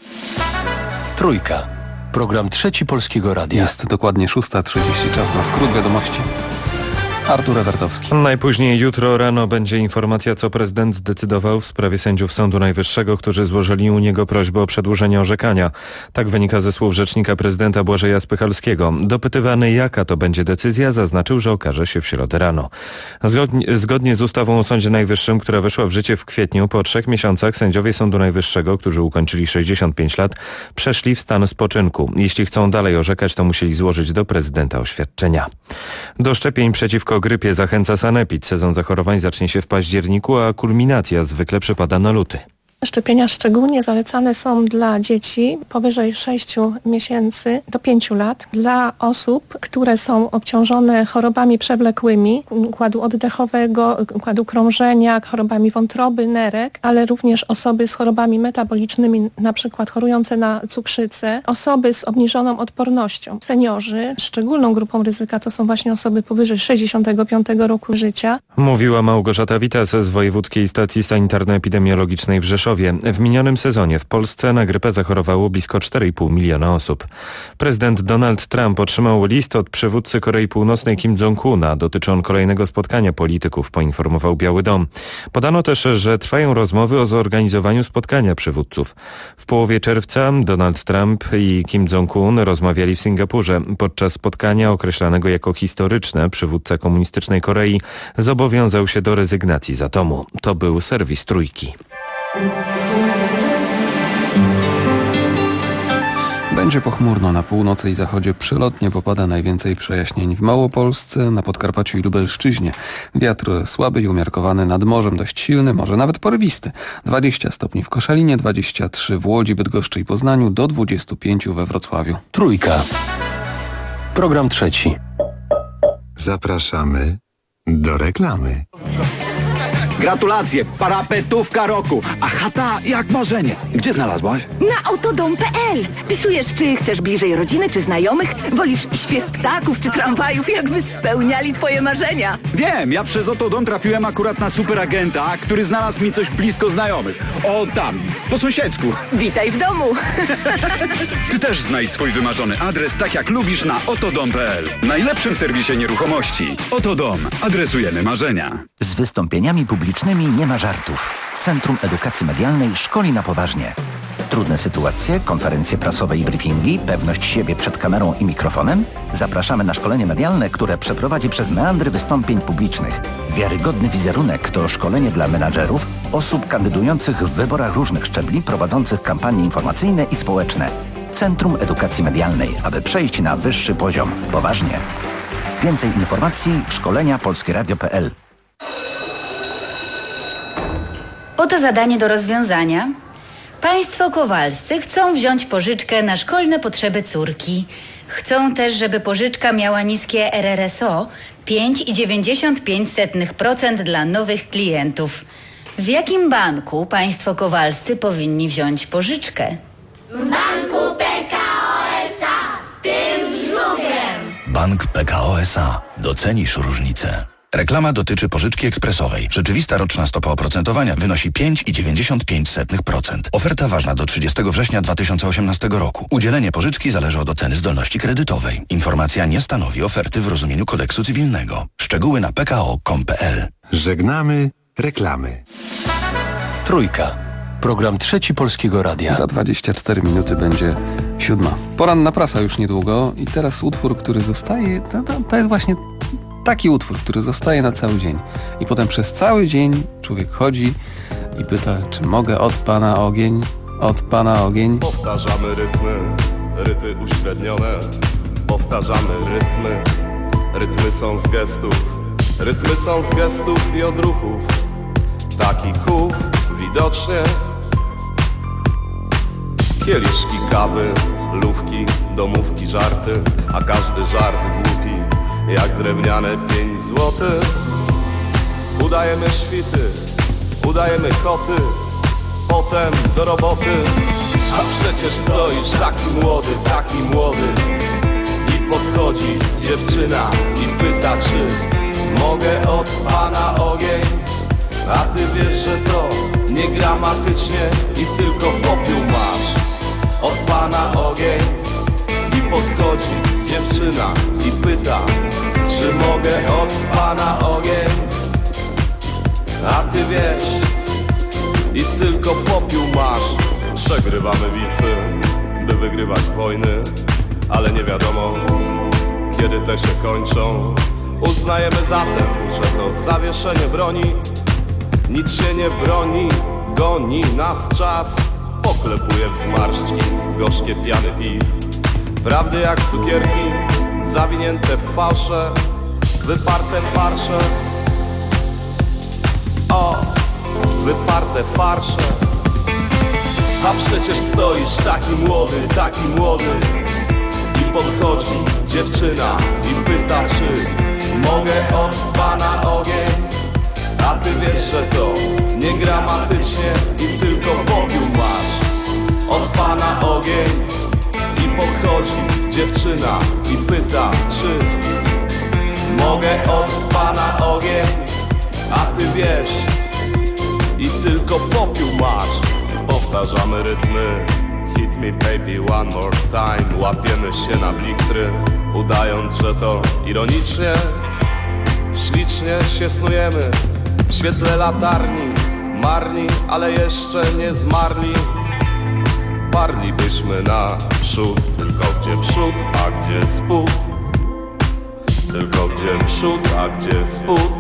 [SPEAKER 23] Trójka. Program Trzeci Polskiego Radia.
[SPEAKER 4] Jest dokładnie 6:30, czas na skrót wiadomości. Artur Ewertowski.
[SPEAKER 17] Najpóźniej jutro rano będzie informacja, co prezydent zdecydował w sprawie sędziów Sądu Najwyższego, którzy złożyli u niego prośbę o przedłużenie orzekania. Tak wynika ze słów rzecznika prezydenta Błażeja Spychalskiego. Dopytywany, jaka to będzie decyzja, zaznaczył, że okaże się w środę rano. Zgodnie z ustawą o Sądzie Najwyższym, która weszła w życie w kwietniu, po 3 miesiącach sędziowie Sądu Najwyższego, którzy ukończyli 65 lat, przeszli w stan spoczynku. Jeśli chcą dalej orzekać, to musieli złożyć do prezydenta oświadczenia. Do szczepień przeciwko grypie zachęca Sanepid. Sezon zachorowań zacznie się w październiku, a kulminacja zwykle przypada na luty.
[SPEAKER 19] Szczepienia szczególnie zalecane są dla dzieci powyżej 6 miesięcy do 5 lat, dla osób, które są obciążone chorobami przewlekłymi, układu oddechowego, układu krążenia, chorobami wątroby, nerek, ale również osoby z chorobami metabolicznymi, na przykład chorujące na cukrzycę, osoby z obniżoną odpornością. Seniorzy, szczególną grupą ryzyka to są właśnie osoby powyżej 65 roku życia.
[SPEAKER 17] Mówiła Małgorzata Witas z Wojewódzkiej Stacji Sanitarno-Epidemiologicznej w Rzeszowie. Warszawie. W minionym sezonie w Polsce na grypę zachorowało blisko 4,5 miliona osób. Prezydent Donald Trump otrzymał list od przywódcy Korei Północnej Kim Jong-una. Dotyczy on kolejnego spotkania polityków, poinformował Biały Dom. Podano też, że trwają rozmowy o zorganizowaniu spotkania przywódców. W połowie czerwca Donald Trump i Kim Jong-un rozmawiali w Singapurze. Podczas spotkania określanego jako historyczne przywódca komunistycznej Korei zobowiązał się do rezygnacji z atomu. To był serwis Trójki.
[SPEAKER 4] Będzie pochmurno na północy i zachodzie, przelotnie popada najwięcej przejaśnień w Małopolsce, na Podkarpaciu i Lubelszczyźnie. Wiatr słaby i umiarkowany, nad morzem dość silny, może nawet porywisty. 20 stopni w Koszalinie, 23 w Łodzi, Bydgoszczy i Poznaniu, do 25 we Wrocławiu.
[SPEAKER 23] Trójka. Program trzeci.
[SPEAKER 6] Zapraszamy do reklamy.
[SPEAKER 1] Gratulacje, parapetówka roku, a chata jak marzenie. Gdzie znalazłaś?
[SPEAKER 14] Na autodom.pl. Spisujesz, czy chcesz bliżej rodziny, czy znajomych, wolisz śpiew ptaków, czy tramwajów, jakby spełniali twoje marzenia.
[SPEAKER 1] Wiem, ja przez Autodom trafiłem akurat na superagenta, który znalazł mi coś blisko znajomych. O tam, po sąsiedzku.
[SPEAKER 14] Witaj w domu.
[SPEAKER 1] Ty też znajdź swój wymarzony adres tak jak lubisz na autodom.pl. Najlepszym serwisie nieruchomości. Autodom. Adresujemy marzenia.
[SPEAKER 22] Z wystąpieniami publicznymi nie ma żartów. Centrum Edukacji Medialnej szkoli na poważnie. Trudne sytuacje, konferencje prasowe i briefingi, pewność siebie przed kamerą i mikrofonem? Zapraszamy na szkolenie medialne, które przeprowadzi przez meandry wystąpień publicznych. Wiarygodny wizerunek to szkolenie dla menadżerów, osób kandydujących w wyborach różnych szczebli, prowadzących kampanie informacyjne i społeczne. Centrum Edukacji Medialnej, aby przejść na wyższy poziom. Poważnie. Więcej informacji szkolenia polskieradio.pl.
[SPEAKER 20] Oto zadanie do rozwiązania. Państwo Kowalscy chcą wziąć pożyczkę na szkolne potrzeby córki. Chcą też, żeby pożyczka miała niskie RRSO 5,95% dla nowych klientów. W jakim banku państwo Kowalscy powinni wziąć pożyczkę?
[SPEAKER 26] W banku PKO SA, tym z żubrem.
[SPEAKER 21] Bank PKO SA. Docenisz różnicę. Reklama dotyczy pożyczki ekspresowej. Rzeczywista roczna stopa oprocentowania wynosi 5,95%. Oferta ważna do 30 września 2018 roku. Udzielenie pożyczki zależy od oceny zdolności kredytowej. Informacja nie stanowi oferty w rozumieniu kodeksu cywilnego. Szczegóły na pko.com.pl.
[SPEAKER 6] Żegnamy reklamy.
[SPEAKER 23] Trójka. Program trzeci Polskiego Radia.
[SPEAKER 4] Za 24 minuty będzie 7. Poranna prasa już niedługo i teraz utwór, który zostaje, to jest właśnie taki utwór, który zostaje na cały dzień. I potem przez cały dzień człowiek chodzi i pyta, czy mogę od Pana ogień, od Pana ogień.
[SPEAKER 24] Powtarzamy rytmy, ryty uśrednione. Powtarzamy rytmy, rytmy są z gestów. Rytmy są z gestów i odruchów. Takich chów widocznie. Kieliszki kawy, lówki, domówki, żarty, a każdy żart głupi, jak drewniane 5 złotych. Udajemy świty, udajemy koty, potem do roboty. A przecież stoisz taki młody. I podchodzi dziewczyna i pyta, czy mogę od Pana ogień. A ty wiesz, że to niegramatycznie i tylko popiół masz. Od Pana ogień. I podchodzi dziewczyna i pyta, czy mogę od Pana ogień. A ty wiesz, i tylko popiół masz. Przegrywamy bitwy, by wygrywać wojny, ale nie wiadomo, kiedy te się kończą. Uznajemy zatem, że to zawieszenie broni. Nic się nie broni, goni nas czas. Poklepuje w zmarszczki gorzkie piany piw. Prawdy jak cukierki, zawinięte w fałsze, wyparte farsze. O, wyparte farsze. A przecież stoisz taki młody. I podchodzi dziewczyna i pyta, czy mogę od Pana ogień. A ty wiesz, że to niegramatycznie i tylko popiół masz. Od Pana ogień. I podchodzi dziewczyna i pyta, czy mogę od Pana ogień. A ty wiesz, i tylko popiół masz. powtarzamy rytmy. Hit me baby one more time. Łapiemy się na blichtry, udając, że to ironicznie. Ślicznie się snujemy w świetle latarni. Marni, ale jeszcze nie zmarli. Parlibyśmy naprzód, tylko gdzie przód, a gdzie spód. Tylko gdzie przód, a gdzie spód.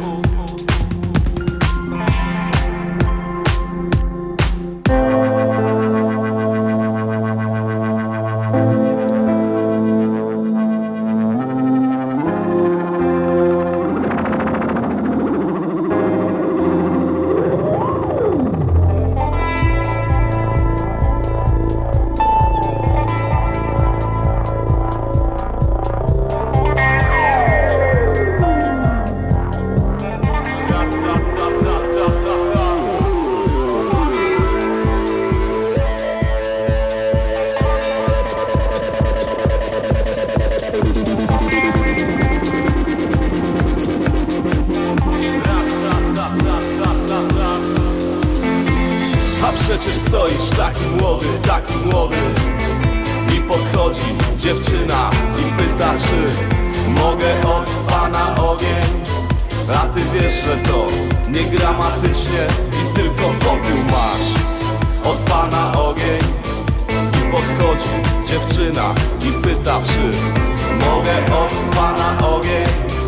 [SPEAKER 24] Przecież stoisz taki młody i podchodzi dziewczyna i pyta, czy mogę od pana ogień. A ty wiesz, że to niegramatycznie i tylko popiół masz. Od pana ogień. I podchodzi dziewczyna i pyta, czy mogę od pana ogień.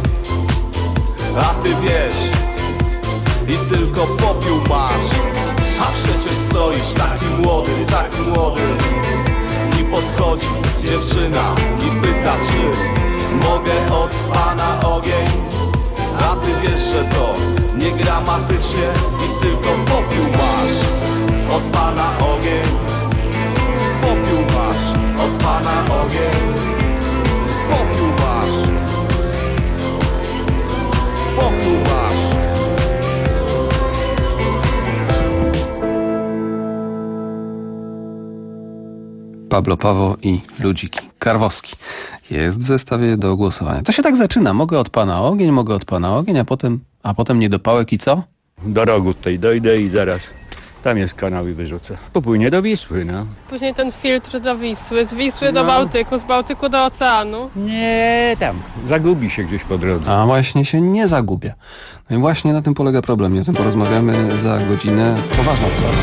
[SPEAKER 24] A ty wiesz i tylko popiół masz. A przecież stoisz taki młody i podchodzi dziewczyna i pyta, czy mogę od pana ogień. A ty wiesz, że to niegramatycznie i tylko popiół masz. Od pana ogień. Popiół masz. Od pana ogień. Popiół masz. Popiół masz.
[SPEAKER 4] Pablo Paweł i Ludziki. Karwowski jest w zestawie do głosowania. To się tak zaczyna. Mogę od pana ogień, a potem niedopałek i co?
[SPEAKER 8] Do rogu tutaj dojdę i zaraz tam jest kanał i wyrzucę. Popłynie do Wisły, no.
[SPEAKER 7] Później ten filtr do Wisły, z Wisły do Bałtyku, z Bałtyku do oceanu.
[SPEAKER 8] Nie, tam. Zagubi się gdzieś po drodze.
[SPEAKER 4] A właśnie się nie zagubia. No i właśnie na tym polega problem. I o tym porozmawiamy za godzinę. Poważna sprawa.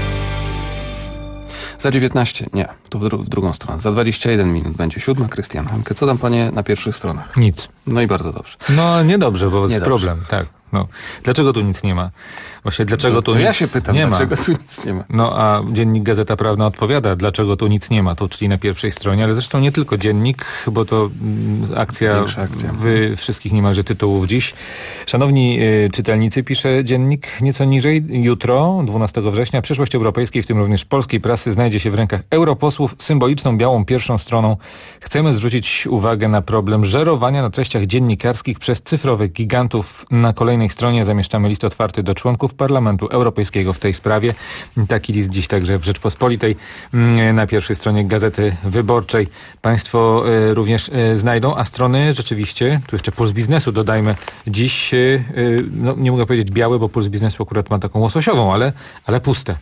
[SPEAKER 4] Za 19, nie, to w drugą stronę. Za 21 minut będzie 7. Krystian Hanke. Co tam panie na pierwszych stronach?
[SPEAKER 9] Nic.
[SPEAKER 4] No i bardzo dobrze.
[SPEAKER 9] No niedobrze, bo jest
[SPEAKER 4] Niedobrze.
[SPEAKER 9] problem, tak. No. Dlaczego tu nic nie ma? Właśnie dlaczego tu nic
[SPEAKER 4] ja się pytam,
[SPEAKER 9] nie
[SPEAKER 4] dlaczego
[SPEAKER 9] ma?
[SPEAKER 4] tu nic nie ma?
[SPEAKER 9] No a dziennik Gazeta Prawna odpowiada, dlaczego tu nic nie ma, to czyli na pierwszej stronie, ale zresztą nie tylko dziennik, bo to akcja. Wszystkich niemalże tytułów dziś. Szanowni czytelnicy, pisze dziennik nieco niżej. Jutro, 12 września, przyszłość europejskiej, w tym również polskiej prasy, znajdzie się w rękach europosłów. Symboliczną białą pierwszą stroną chcemy zwrócić uwagę na problem żerowania na treściach dziennikarskich przez cyfrowych gigantów. Na kolejnej stronie zamieszczamy list otwarty do członków Parlamentu Europejskiego w tej sprawie. Taki list dziś także w Rzeczpospolitej na pierwszej stronie Gazety Wyborczej Państwo również znajdą, a strony rzeczywiście, tu jeszcze Puls Biznesu dodajmy, dziś, no nie mogę powiedzieć białe, bo Puls Biznesu akurat ma taką łososiową, ale puste.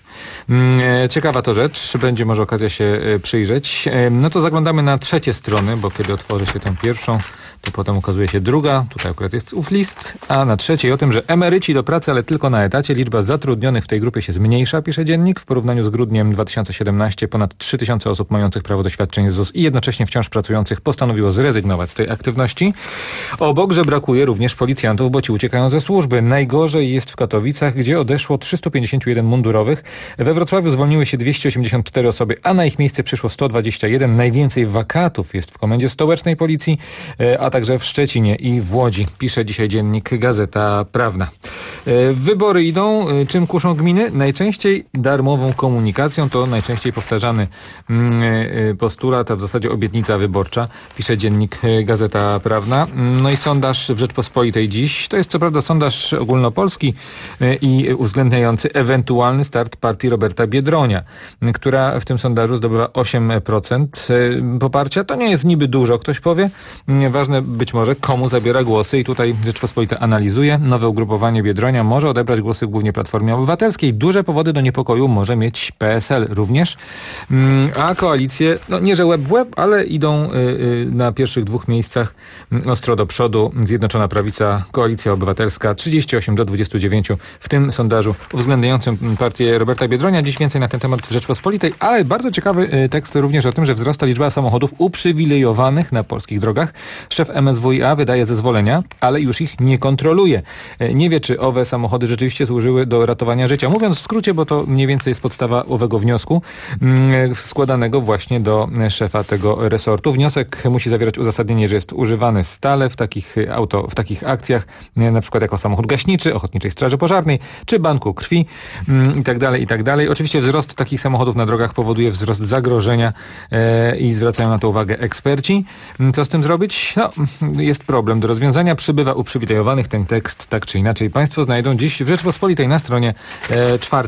[SPEAKER 9] Ciekawa to rzecz, będzie może okazja się przyjrzeć. No to zaglądamy na trzecie strony, bo kiedy otworzy się tę pierwszą, to potem ukazuje się druga, tutaj akurat jest ów list, a na trzeciej o tym, że emeryci do pracy, ale tylko na etacie. Liczba zatrudnionych w tej grupie się zmniejsza, pisze dziennik. W porównaniu z grudniem 2017 ponad 3000 osób mających prawo do świadczeń z ZUS i jednocześnie wciąż pracujących postanowiło zrezygnować z tej aktywności. Obok, że brakuje również policjantów, bo ci uciekają ze służby. Najgorzej jest w Katowicach, gdzie odeszło 351 mundurowych. We Wrocławiu zwolniły się 284 osoby, a na ich miejsce przyszło 121. Najwięcej wakatów jest w Komendzie Stołecznej Policji, a także w Szczecinie i w Łodzi, pisze dzisiaj dziennik Gazeta Prawna. Wybory idą. Czym kuszą gminy? Najczęściej darmową komunikacją. To najczęściej powtarzany postulat, a w zasadzie obietnica wyborcza, pisze dziennik Gazeta Prawna. No i sondaż w Rzeczpospolitej dziś. To jest co prawda sondaż ogólnopolski i uwzględniający ewentualny start partii Roberta Biedronia, która w tym sondażu zdobywa 8% poparcia. To nie jest niby dużo, ktoś powie. Ważne być może komu zabiera głosy i tutaj Rzeczpospolita analizuje. Nowe ugrupowanie Biedronia może odebrać głosy głównie Platformie Obywatelskiej. Duże powody do niepokoju może mieć PSL również. A koalicje, no nie że łeb w łeb, ale idą na pierwszych dwóch miejscach ostro do przodu. Zjednoczona Prawica, Koalicja Obywatelska 38 do 29 w tym sondażu uwzględniającym partię Roberta Biedronia. Dziś więcej na ten temat w Rzeczpospolitej, ale bardzo ciekawy tekst również o tym, że wzrasta liczba samochodów uprzywilejowanych na polskich drogach. Szef MSWiA wydaje zezwolenia, ale już ich nie kontroluje. Nie wie, czy owe samochody rzeczywiście służyły do ratowania życia. Mówiąc w skrócie, bo to mniej więcej jest podstawa owego wniosku składanego właśnie do szefa tego resortu. Wniosek musi zawierać uzasadnienie, że jest używany stale w takich akcjach, na przykład jako samochód gaśniczy, Ochotniczej Straży Pożarnej, czy Banku Krwi i tak dalej. Oczywiście wzrost takich samochodów na drogach powoduje wzrost zagrożenia i zwracają na to uwagę eksperci. Co z tym zrobić? No, jest problem do rozwiązania. Przybywa uprzywilejowanych. Ten tekst tak czy inaczej Państwo znajdą dziś w Rzeczpospolitej na stronie 4.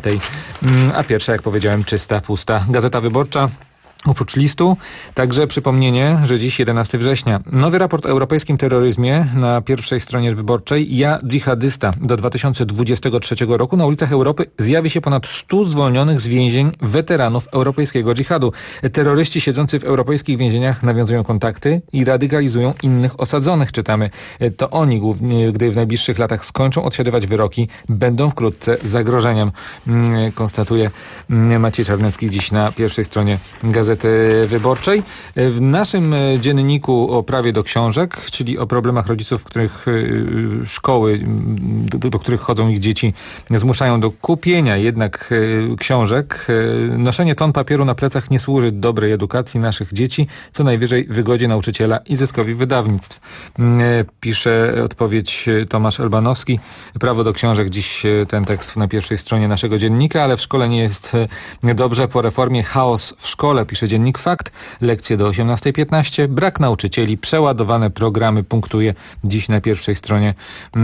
[SPEAKER 9] A pierwsza, jak powiedziałem, czysta, pusta. Gazeta Wyborcza. Oprócz listu, także przypomnienie, że dziś 11 września. Nowy raport o europejskim terroryzmie na pierwszej stronie Wyborczej. Ja dżihadysta. Do 2023 roku na ulicach Europy zjawi się ponad 100 zwolnionych z więzień weteranów europejskiego dżihadu. Terroryści siedzący w europejskich więzieniach nawiązują kontakty i radykalizują innych osadzonych, czytamy. To oni, gdy w najbliższych latach skończą odsiadywać wyroki, będą wkrótce zagrożeniem, konstatuje Maciej Czarnecki dziś na pierwszej stronie Gazety Wyborczej. W naszym dzienniku o prawie do książek, czyli o problemach rodziców, których szkoły, do których chodzą ich dzieci, zmuszają do kupienia jednak książek. Noszenie ton papieru na plecach nie służy dobrej edukacji naszych dzieci, co najwyżej wygodzie nauczyciela i zyskowi wydawnictw. Pisze odpowiedź Tomasz Elbanowski. Prawo do książek, dziś ten tekst na pierwszej stronie naszego dziennika, ale w szkole nie jest dobrze. Po reformie chaos w szkole, pisze dziennik Fakt. Lekcje do 18:15. Brak nauczycieli. Przeładowane programy, punktuje dziś na pierwszej stronie.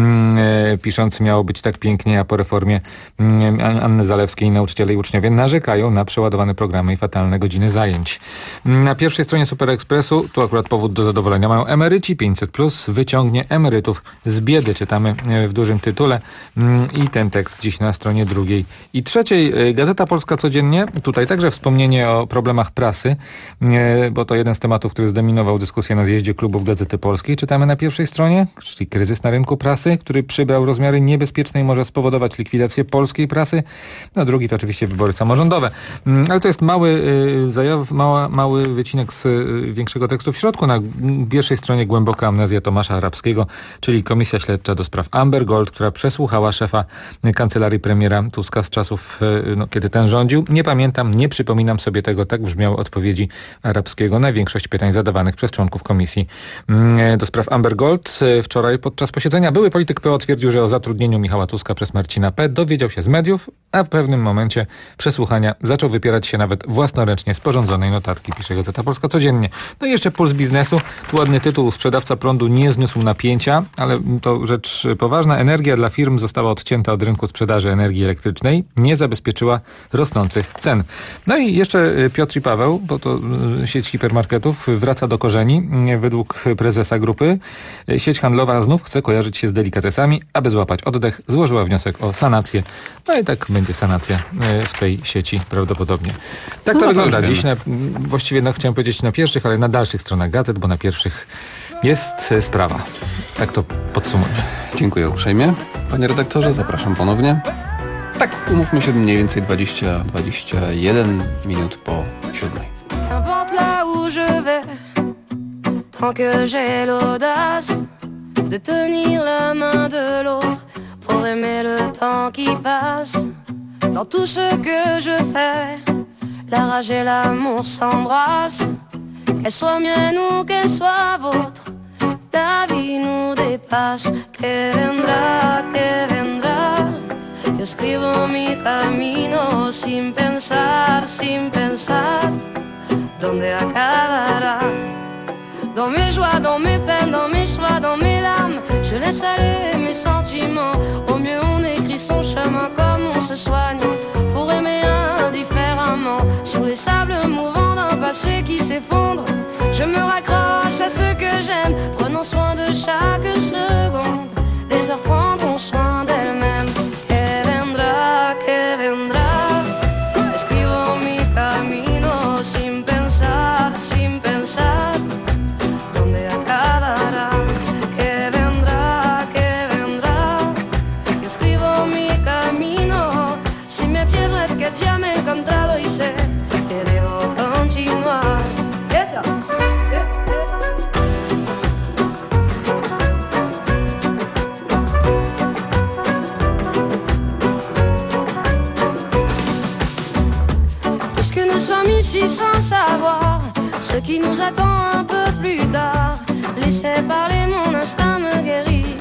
[SPEAKER 9] Pisząc, miało być tak pięknie, a po reformie Anny Zalewskiej nauczyciele i uczniowie narzekają na przeładowane programy i fatalne godziny zajęć. Na pierwszej stronie Super Expressu, tu akurat powód do zadowolenia mają emeryci. 500+ wyciągnie emerytów z biedy, czytamy w dużym tytule. I ten tekst dziś na stronie 2. i 3. Gazeta Polska codziennie. Tutaj także wspomnienie o problemach prasy, bo to jeden z tematów, który zdominował dyskusję na zjeździe klubów Gazety Polskiej. Czytamy na pierwszej stronie, czyli kryzys na rynku prasy, który przybrał rozmiary niebezpieczne i może spowodować likwidację polskiej prasy. No drugi to oczywiście wybory samorządowe. Ale to jest mały wycinek z większego tekstu w środku. Na pierwszej stronie głęboka amnezja Tomasza Arabskiego, czyli Komisja Śledcza do spraw Amber Gold, która przesłuchała szefa kancelarii premiera Tuska z czasów, kiedy ten rządził. Nie pamiętam, nie przypominam sobie tego. Tak brzmiały odpowiedzi Arabskiego na większość pytań zadawanych przez członków komisji do spraw Amber Gold. Wczoraj podczas posiedzenia były polityk PO twierdził, że o zatrudnieniu Michała Tuska przez Marcina P. dowiedział się z mediów, a w pewnym momencie przesłuchania zaczął wypierać się nawet własnoręcznie sporządzonej notatki, pisze Gazeta Polska codziennie. No i jeszcze Puls Biznesu. Tu ładny tytuł. Sprzedawca prądu nie zniósł napięcia, ale to rzecz poważna. Energia dla firm została odcięta od rynku sprzedaży energii elektrycznej. Nie zabezpieczyła rosnących cen. No i jeszcze Piotr i Paweł, bo to sieć hipermarketów, wraca do korzeni. Według prezesa grupy sieć handlowa znów chce kojarzyć się z delikatesami. Aby złapać oddech, złożyła wniosek o sanację. No i tak będzie sanacja w tej sieci prawdopodobnie. Tak to wygląda dziś. Właściwie chciałem powiedzieć na pierwszych, ale na dalszych stronach gazet, bo na pierwszych jest sprawa. Tak to podsumujmy.
[SPEAKER 4] Dziękuję uprzejmie. Panie redaktorze, zapraszam ponownie. Tak, umówmy się mniej więcej 20-21 minut po 7.
[SPEAKER 26] N'importe là où je vais, tant que j'ai l'audace de tenir la main de l'autre pour aimer le temps qui passe. Dans tout ce que je fais, la rage et l'amour s'embrassent. Qu'elle soit mienne ou qu'elle soit vôtre, la vie nous dépasse. Que vendrá, que vendrá. Yo escribo mi camino sin pensar, ¿dónde acabará? Dans mes joies, dans mes peines, dans mes choix, dans mes larmes, je laisse aller mes sentiments. Au mieux on écrit son chemin comme on se soigne, pour aimer indifféremment. Sur les sables mouvants d'un passé qui s'effondre, je me raccroche à ce que j'aime, prenons soin ici sans savoir ce qui nous attend un peu plus tard. Laissez parler, mon instinct me guérit.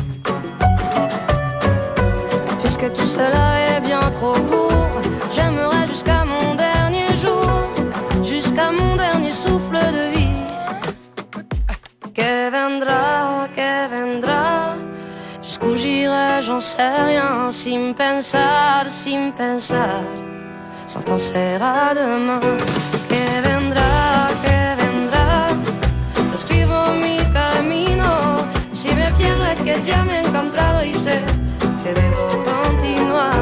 [SPEAKER 26] Puisque tout cela est bien trop court, j'aimerais jusqu'à mon dernier jour, jusqu'à mon dernier souffle de vie. Que vendra, jusqu'où j'irai, j'en sais rien. Sin pensar, sans penser à demain. Que vendra, escribo mi camino. Si me pierdo es que ya me he encontrado y sé que debo continuar.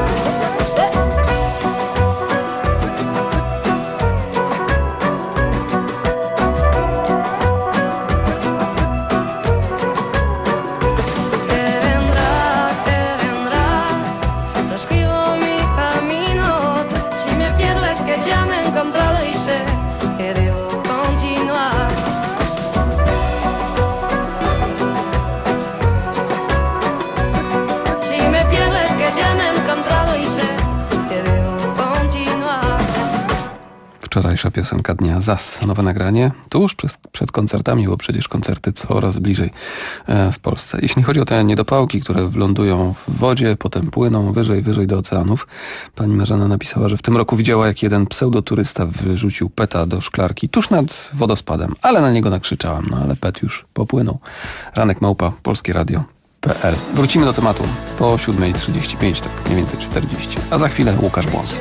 [SPEAKER 4] Wczorajsza piosenka dnia ZAS. Nowe nagranie tuż przed koncertami, bo przecież koncerty coraz bliżej w Polsce. Jeśli chodzi o te niedopałki, które wlądują w wodzie, potem płyną wyżej do oceanów. Pani Marzena napisała, że w tym roku widziała, jak jeden pseudoturysta wyrzucił peta do szklarki tuż nad wodospadem, ale na niego nakrzyczałam, no ale pet już popłynął. Ranek Małpa, Polskie Radio.pl. Wrócimy do tematu po 7:35, tak mniej więcej 40. A za chwilę Łukasz Błąd.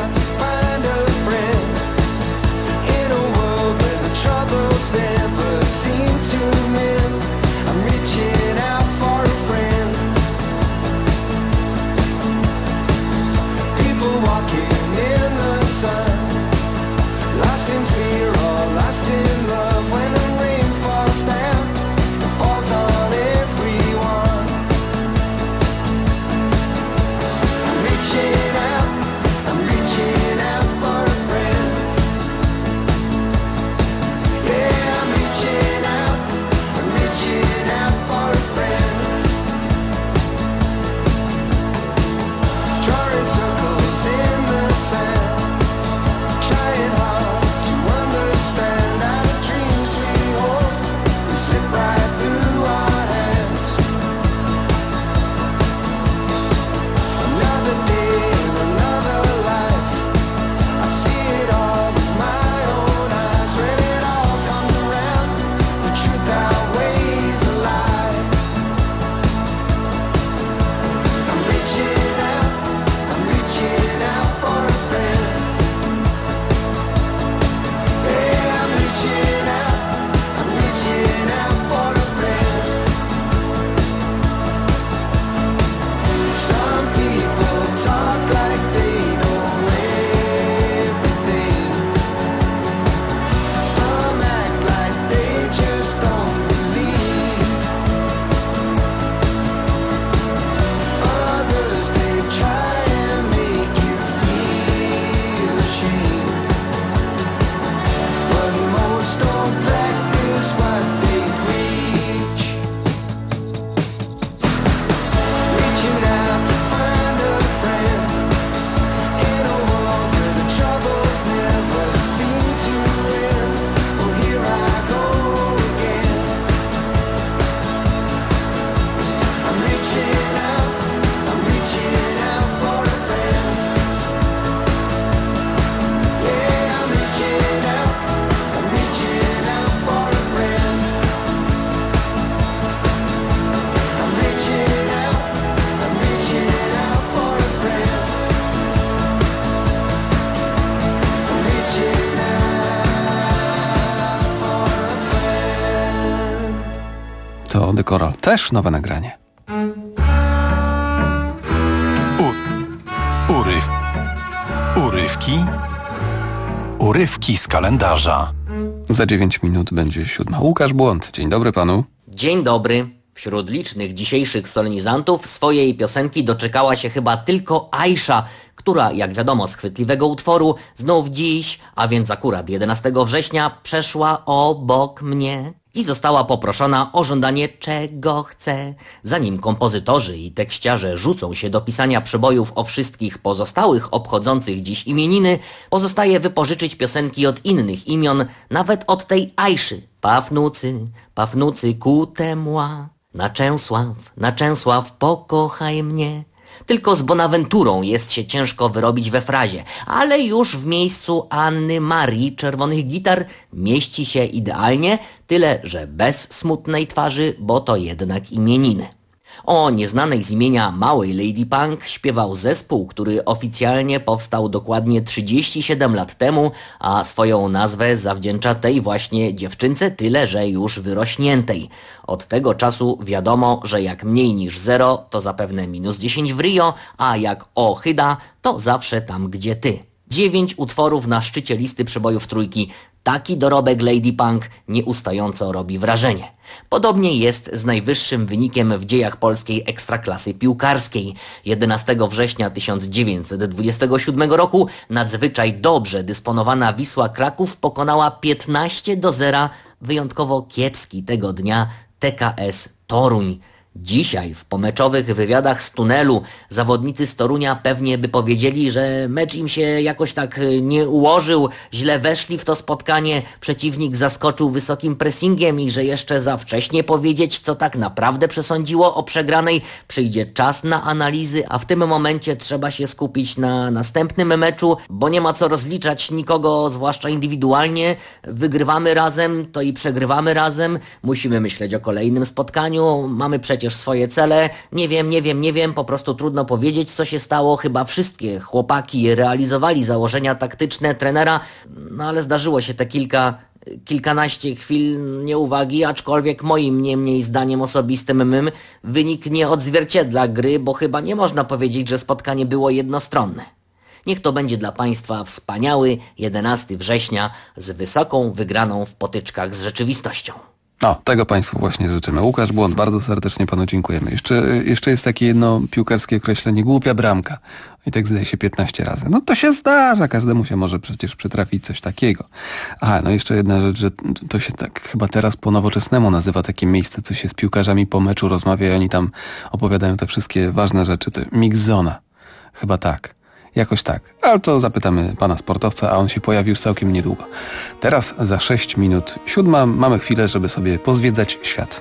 [SPEAKER 5] Never seem to mend. I'm reaching out for a friend. People walking in the sun, lost in fear or lost in love. When the rain falls down, it falls on everyone. I'm reaching out for a friend. Yeah, I'm reaching out for a friend. Drawing circles in the sand, trying hard to understand how the dreams we hold will slip right through our hands. Another day and another life, I see it all with my own eyes. When it all comes around, the truth outweighs the lie. I'm reaching out for a friend. Yeah, I'm reaching out for a friend. Some people talk like they know everything. Some act like they just don't believe. Others, they try and make you feel ashamed. But most don't practice what they preach. Reaching out to find a friend in a world where the troubles never seem to end. Oh, here I go again. I'm reaching out for a friend. Yeah, I'm reaching out for a friend. I'm reaching out for a friend. I'm reaching out for a friend.
[SPEAKER 4] To The Coral. Też nowe nagranie.
[SPEAKER 23] Urywki z kalendarza.
[SPEAKER 4] Za 9 minut będzie 7. Łukasz Błąd. Dzień dobry panu.
[SPEAKER 3] Dzień dobry. Wśród licznych dzisiejszych solenizantów swojej piosenki doczekała się chyba tylko Aisha, która, jak wiadomo z chwytliwego utworu, znów dziś, a więc akurat 11 września, przeszła obok mnie. i została poproszona o żądanie czego chce. Zanim kompozytorzy i tekściarze rzucą się do pisania przebojów o wszystkich pozostałych obchodzących dziś imieniny, pozostaje wypożyczyć piosenki od innych imion, nawet od tej Ajszy. Pafnucy, kute moi, Naczęsław, pokochaj mnie. Tylko z Bonaventurą jest się ciężko wyrobić we frazie, ale już w miejscu Anny Marii Czerwonych Gitar mieści się idealnie, tyle że bez smutnej twarzy, bo to jednak imieniny. O nieznanej z imienia małej Lady Punk śpiewał zespół, który oficjalnie powstał dokładnie 37 lat temu, a swoją nazwę zawdzięcza tej właśnie dziewczynce, tyle że już wyrośniętej. Od tego czasu wiadomo, że jak mniej niż 0 to zapewne -10 w Rio, a jak ohyda to zawsze tam gdzie ty. 9 utworów na szczycie listy przebojów trójki. Taki dorobek Lady Punk nieustająco robi wrażenie. Podobnie jest z najwyższym wynikiem w dziejach polskiej ekstraklasy piłkarskiej. 11 września 1927 roku nadzwyczaj dobrze dysponowana Wisła Kraków pokonała 15-0 wyjątkowo kiepski tego dnia TKS Toruń. Dzisiaj w pomeczowych wywiadach z tunelu zawodnicy z Torunia pewnie by powiedzieli, że mecz im się jakoś tak nie ułożył, źle weszli w to spotkanie, przeciwnik zaskoczył wysokim pressingiem i że jeszcze za wcześnie powiedzieć, co tak naprawdę przesądziło o przegranej. Przyjdzie czas na analizy, a w tym momencie trzeba się skupić na następnym meczu, bo nie ma co rozliczać nikogo, zwłaszcza indywidualnie. Wygrywamy razem, to i przegrywamy razem. Musimy myśleć o kolejnym spotkaniu. Mamy przecież swoje cele. Nie wiem, po prostu trudno powiedzieć, co się stało. Chyba wszystkie chłopaki realizowali założenia taktyczne trenera, no ale zdarzyło się te kilkanaście chwil nieuwagi, aczkolwiek moim niemniej zdaniem osobistym wynik nie odzwierciedla gry, bo chyba nie można powiedzieć, że spotkanie było jednostronne. Niech to będzie dla Państwa wspaniały 11 września z wysoką wygraną w potyczkach z rzeczywistością.
[SPEAKER 4] O, tego Państwu właśnie życzymy. Łukasz Błąd, bardzo serdecznie Panu dziękujemy. Jeszcze jest takie jedno piłkarskie określenie, głupia bramka. I tak zdaje się 15 razy. No to się zdarza, każdemu się może przecież przytrafić coś takiego. Aha, no jeszcze jedna rzecz, że to się tak chyba teraz po nowoczesnemu nazywa takie miejsce, co się z piłkarzami po meczu rozmawia i oni tam opowiadają te wszystkie ważne rzeczy. To mix-zona. Chyba tak. Jakoś tak. Ale to zapytamy pana sportowca, a on się pojawi już całkiem niedługo. Teraz za 6 minut 7 mamy chwilę, żeby sobie pozwiedzać świat.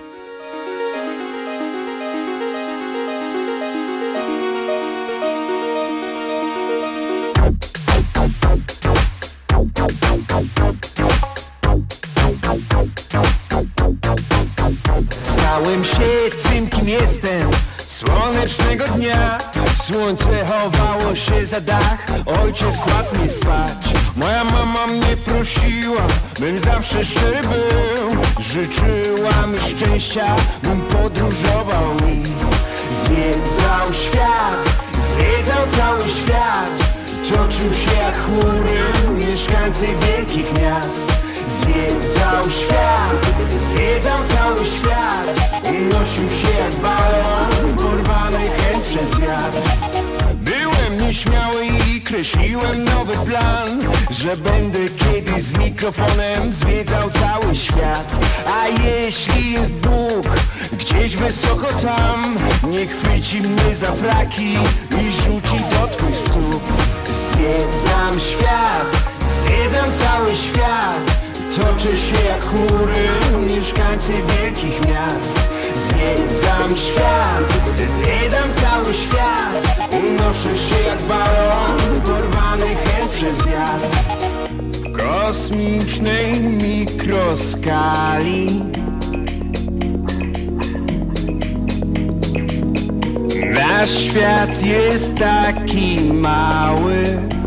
[SPEAKER 10] Stałem się tym, kim jestem. Słonecznego dnia słońce chowało się za dach. Ojciec kładł mnie spać. Moja mama mnie prosiła, bym zawsze szczery był. Życzyła mi szczęścia, bym podróżował i zwiedzał świat, zwiedzał cały świat. Toczył się jak chmury mieszkańcy wielkich miast. Zwiedzał świat, zwiedzał cały świat. Unosił się jak balon, porwany chęt przez wiatr. Byłem nieśmiały i kreśliłem nowy plan, że będę kiedyś z mikrofonem zwiedzał cały świat. A jeśli jest Bóg gdzieś wysoko tam, niech chwyci mnie za fraki i rzuci do twych stóp. Zwiedzam świat, zwiedzam cały świat. Toczę się jak chmury mieszkańcy wielkich miast. Zwiedzam świat, zwiedzam cały świat. Unoszę się jak balon, porwany chęt przez wiatr. W kosmicznej mikroskali nasz świat jest taki mały.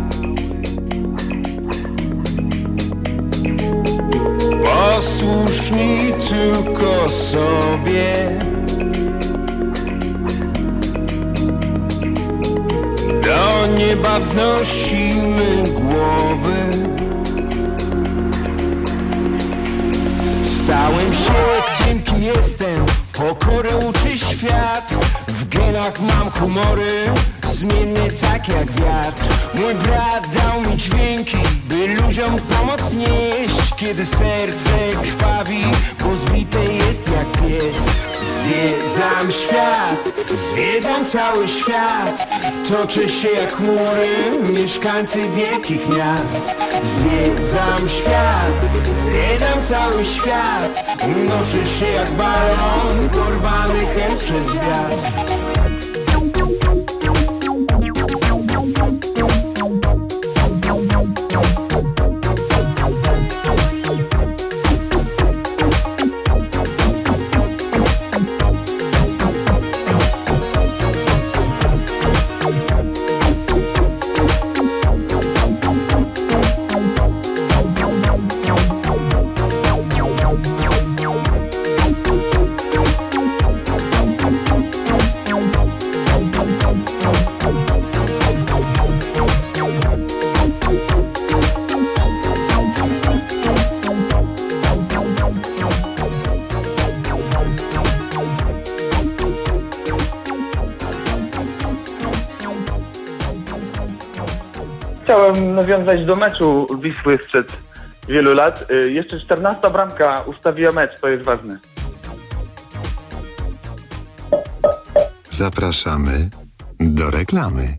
[SPEAKER 10] Posłuszni tylko sobie. Do nieba wznosimy głowy. Stałem się tym, kim jestem. Pokorę uczy świat. W genach mam humory zmiennie tak jak wiatr. Mój brat dał mi dźwięki, by ludziom pomoc nieść, kiedy serce krwawi, bo zbite jest jak pies. Zwiedzam świat, zwiedzam cały świat, toczę się jak chmury, mieszkańcy wielkich miast. Zwiedzam świat, zwiedzam cały świat, noszę się jak balon, porwany hen przez wiatr.
[SPEAKER 11] Chciałem nawiązać do meczu Wisły sprzed wielu lat. Jeszcze 14 bramka ustawiła mecz, to jest ważne.
[SPEAKER 6] Zapraszamy do reklamy.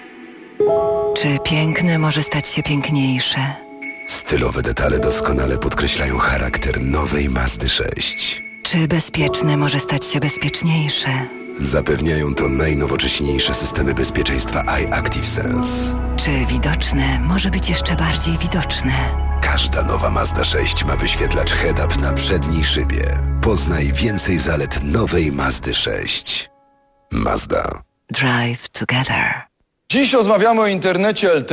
[SPEAKER 12] Czy piękne może stać się piękniejsze?
[SPEAKER 13] Stylowe detale doskonale podkreślają charakter nowej Mazdy 6.
[SPEAKER 12] Czy bezpieczne może stać się bezpieczniejsze?
[SPEAKER 13] Zapewniają to najnowocześniejsze systemy bezpieczeństwa iActiveSense.
[SPEAKER 12] Czy widoczne może być jeszcze bardziej widoczne?
[SPEAKER 13] Każda nowa Mazda 6 ma wyświetlacz head-up na przedniej szybie. Poznaj więcej zalet nowej Mazdy 6. Mazda.
[SPEAKER 12] Drive together.
[SPEAKER 15] Dziś rozmawiamy o internecie LT+.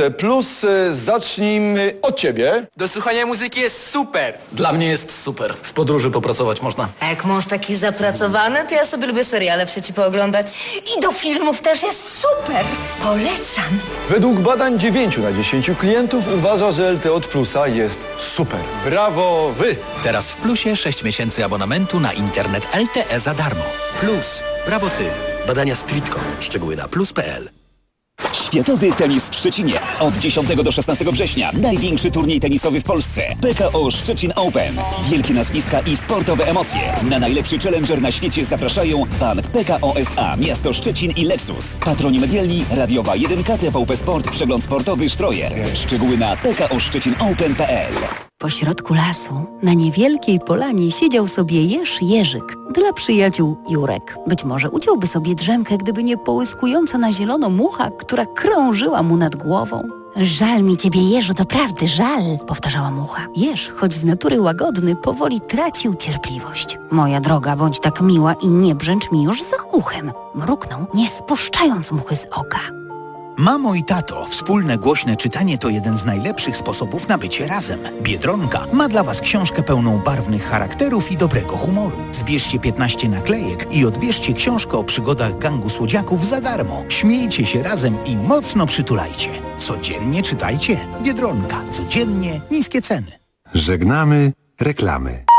[SPEAKER 15] Zacznijmy od ciebie.
[SPEAKER 18] Do słuchania muzyki jest super.
[SPEAKER 25] Dla mnie jest super. W podróży popracować można.
[SPEAKER 27] A jak mąż taki zapracowany, to ja sobie lubię seriale przeci pooglądać. I do filmów też jest super. Polecam.
[SPEAKER 15] Według badań 9 na 10 klientów uważa, że LTE od Plusa jest super. Brawo wy!
[SPEAKER 22] Teraz w Plusie 6 miesięcy abonamentu na internet LTE za darmo. Plus. Brawo ty. Badania Streetcom. Szczegóły na plus.pl.
[SPEAKER 28] Światowy tenis w Szczecinie. Od 10 do 16 września. Największy turniej tenisowy w Polsce. PKO Szczecin Open. Wielkie nazwiska i sportowe emocje. Na najlepszy challenger na świecie zapraszają Bank PKO SA, Miasto Szczecin i Lexus. Patroni medialni, Radiowa 1, TVP Sport, Przegląd Sportowy, Sztrojer. Szczegóły na pkoszczecinopen.pl.
[SPEAKER 29] Pośrodku lasu, na niewielkiej polanie siedział sobie Jerzyk. Dla przyjaciół Jurek. Być może uciąłby sobie drzemkę, gdyby nie połyskująca na zielono mucha, która krążyła mu nad głową. Żal mi ciebie, Jerzu, doprawdy żal, powtarzała mucha. Jerz, choć z natury łagodny, powoli tracił cierpliwość. Moja droga, bądź tak miła i nie brzęcz mi już za uchem. Mruknął, nie spuszczając muchy z oka.
[SPEAKER 22] Mamo i tato, wspólne głośne czytanie to jeden z najlepszych sposobów na bycie razem. Biedronka ma dla Was książkę pełną barwnych charakterów i dobrego humoru. Zbierzcie 15 naklejek i odbierzcie książkę o przygodach gangu słodziaków za darmo. Śmiejcie się razem i mocno przytulajcie. Codziennie czytajcie. Biedronka. Codziennie niskie ceny.
[SPEAKER 6] Żegnamy reklamy.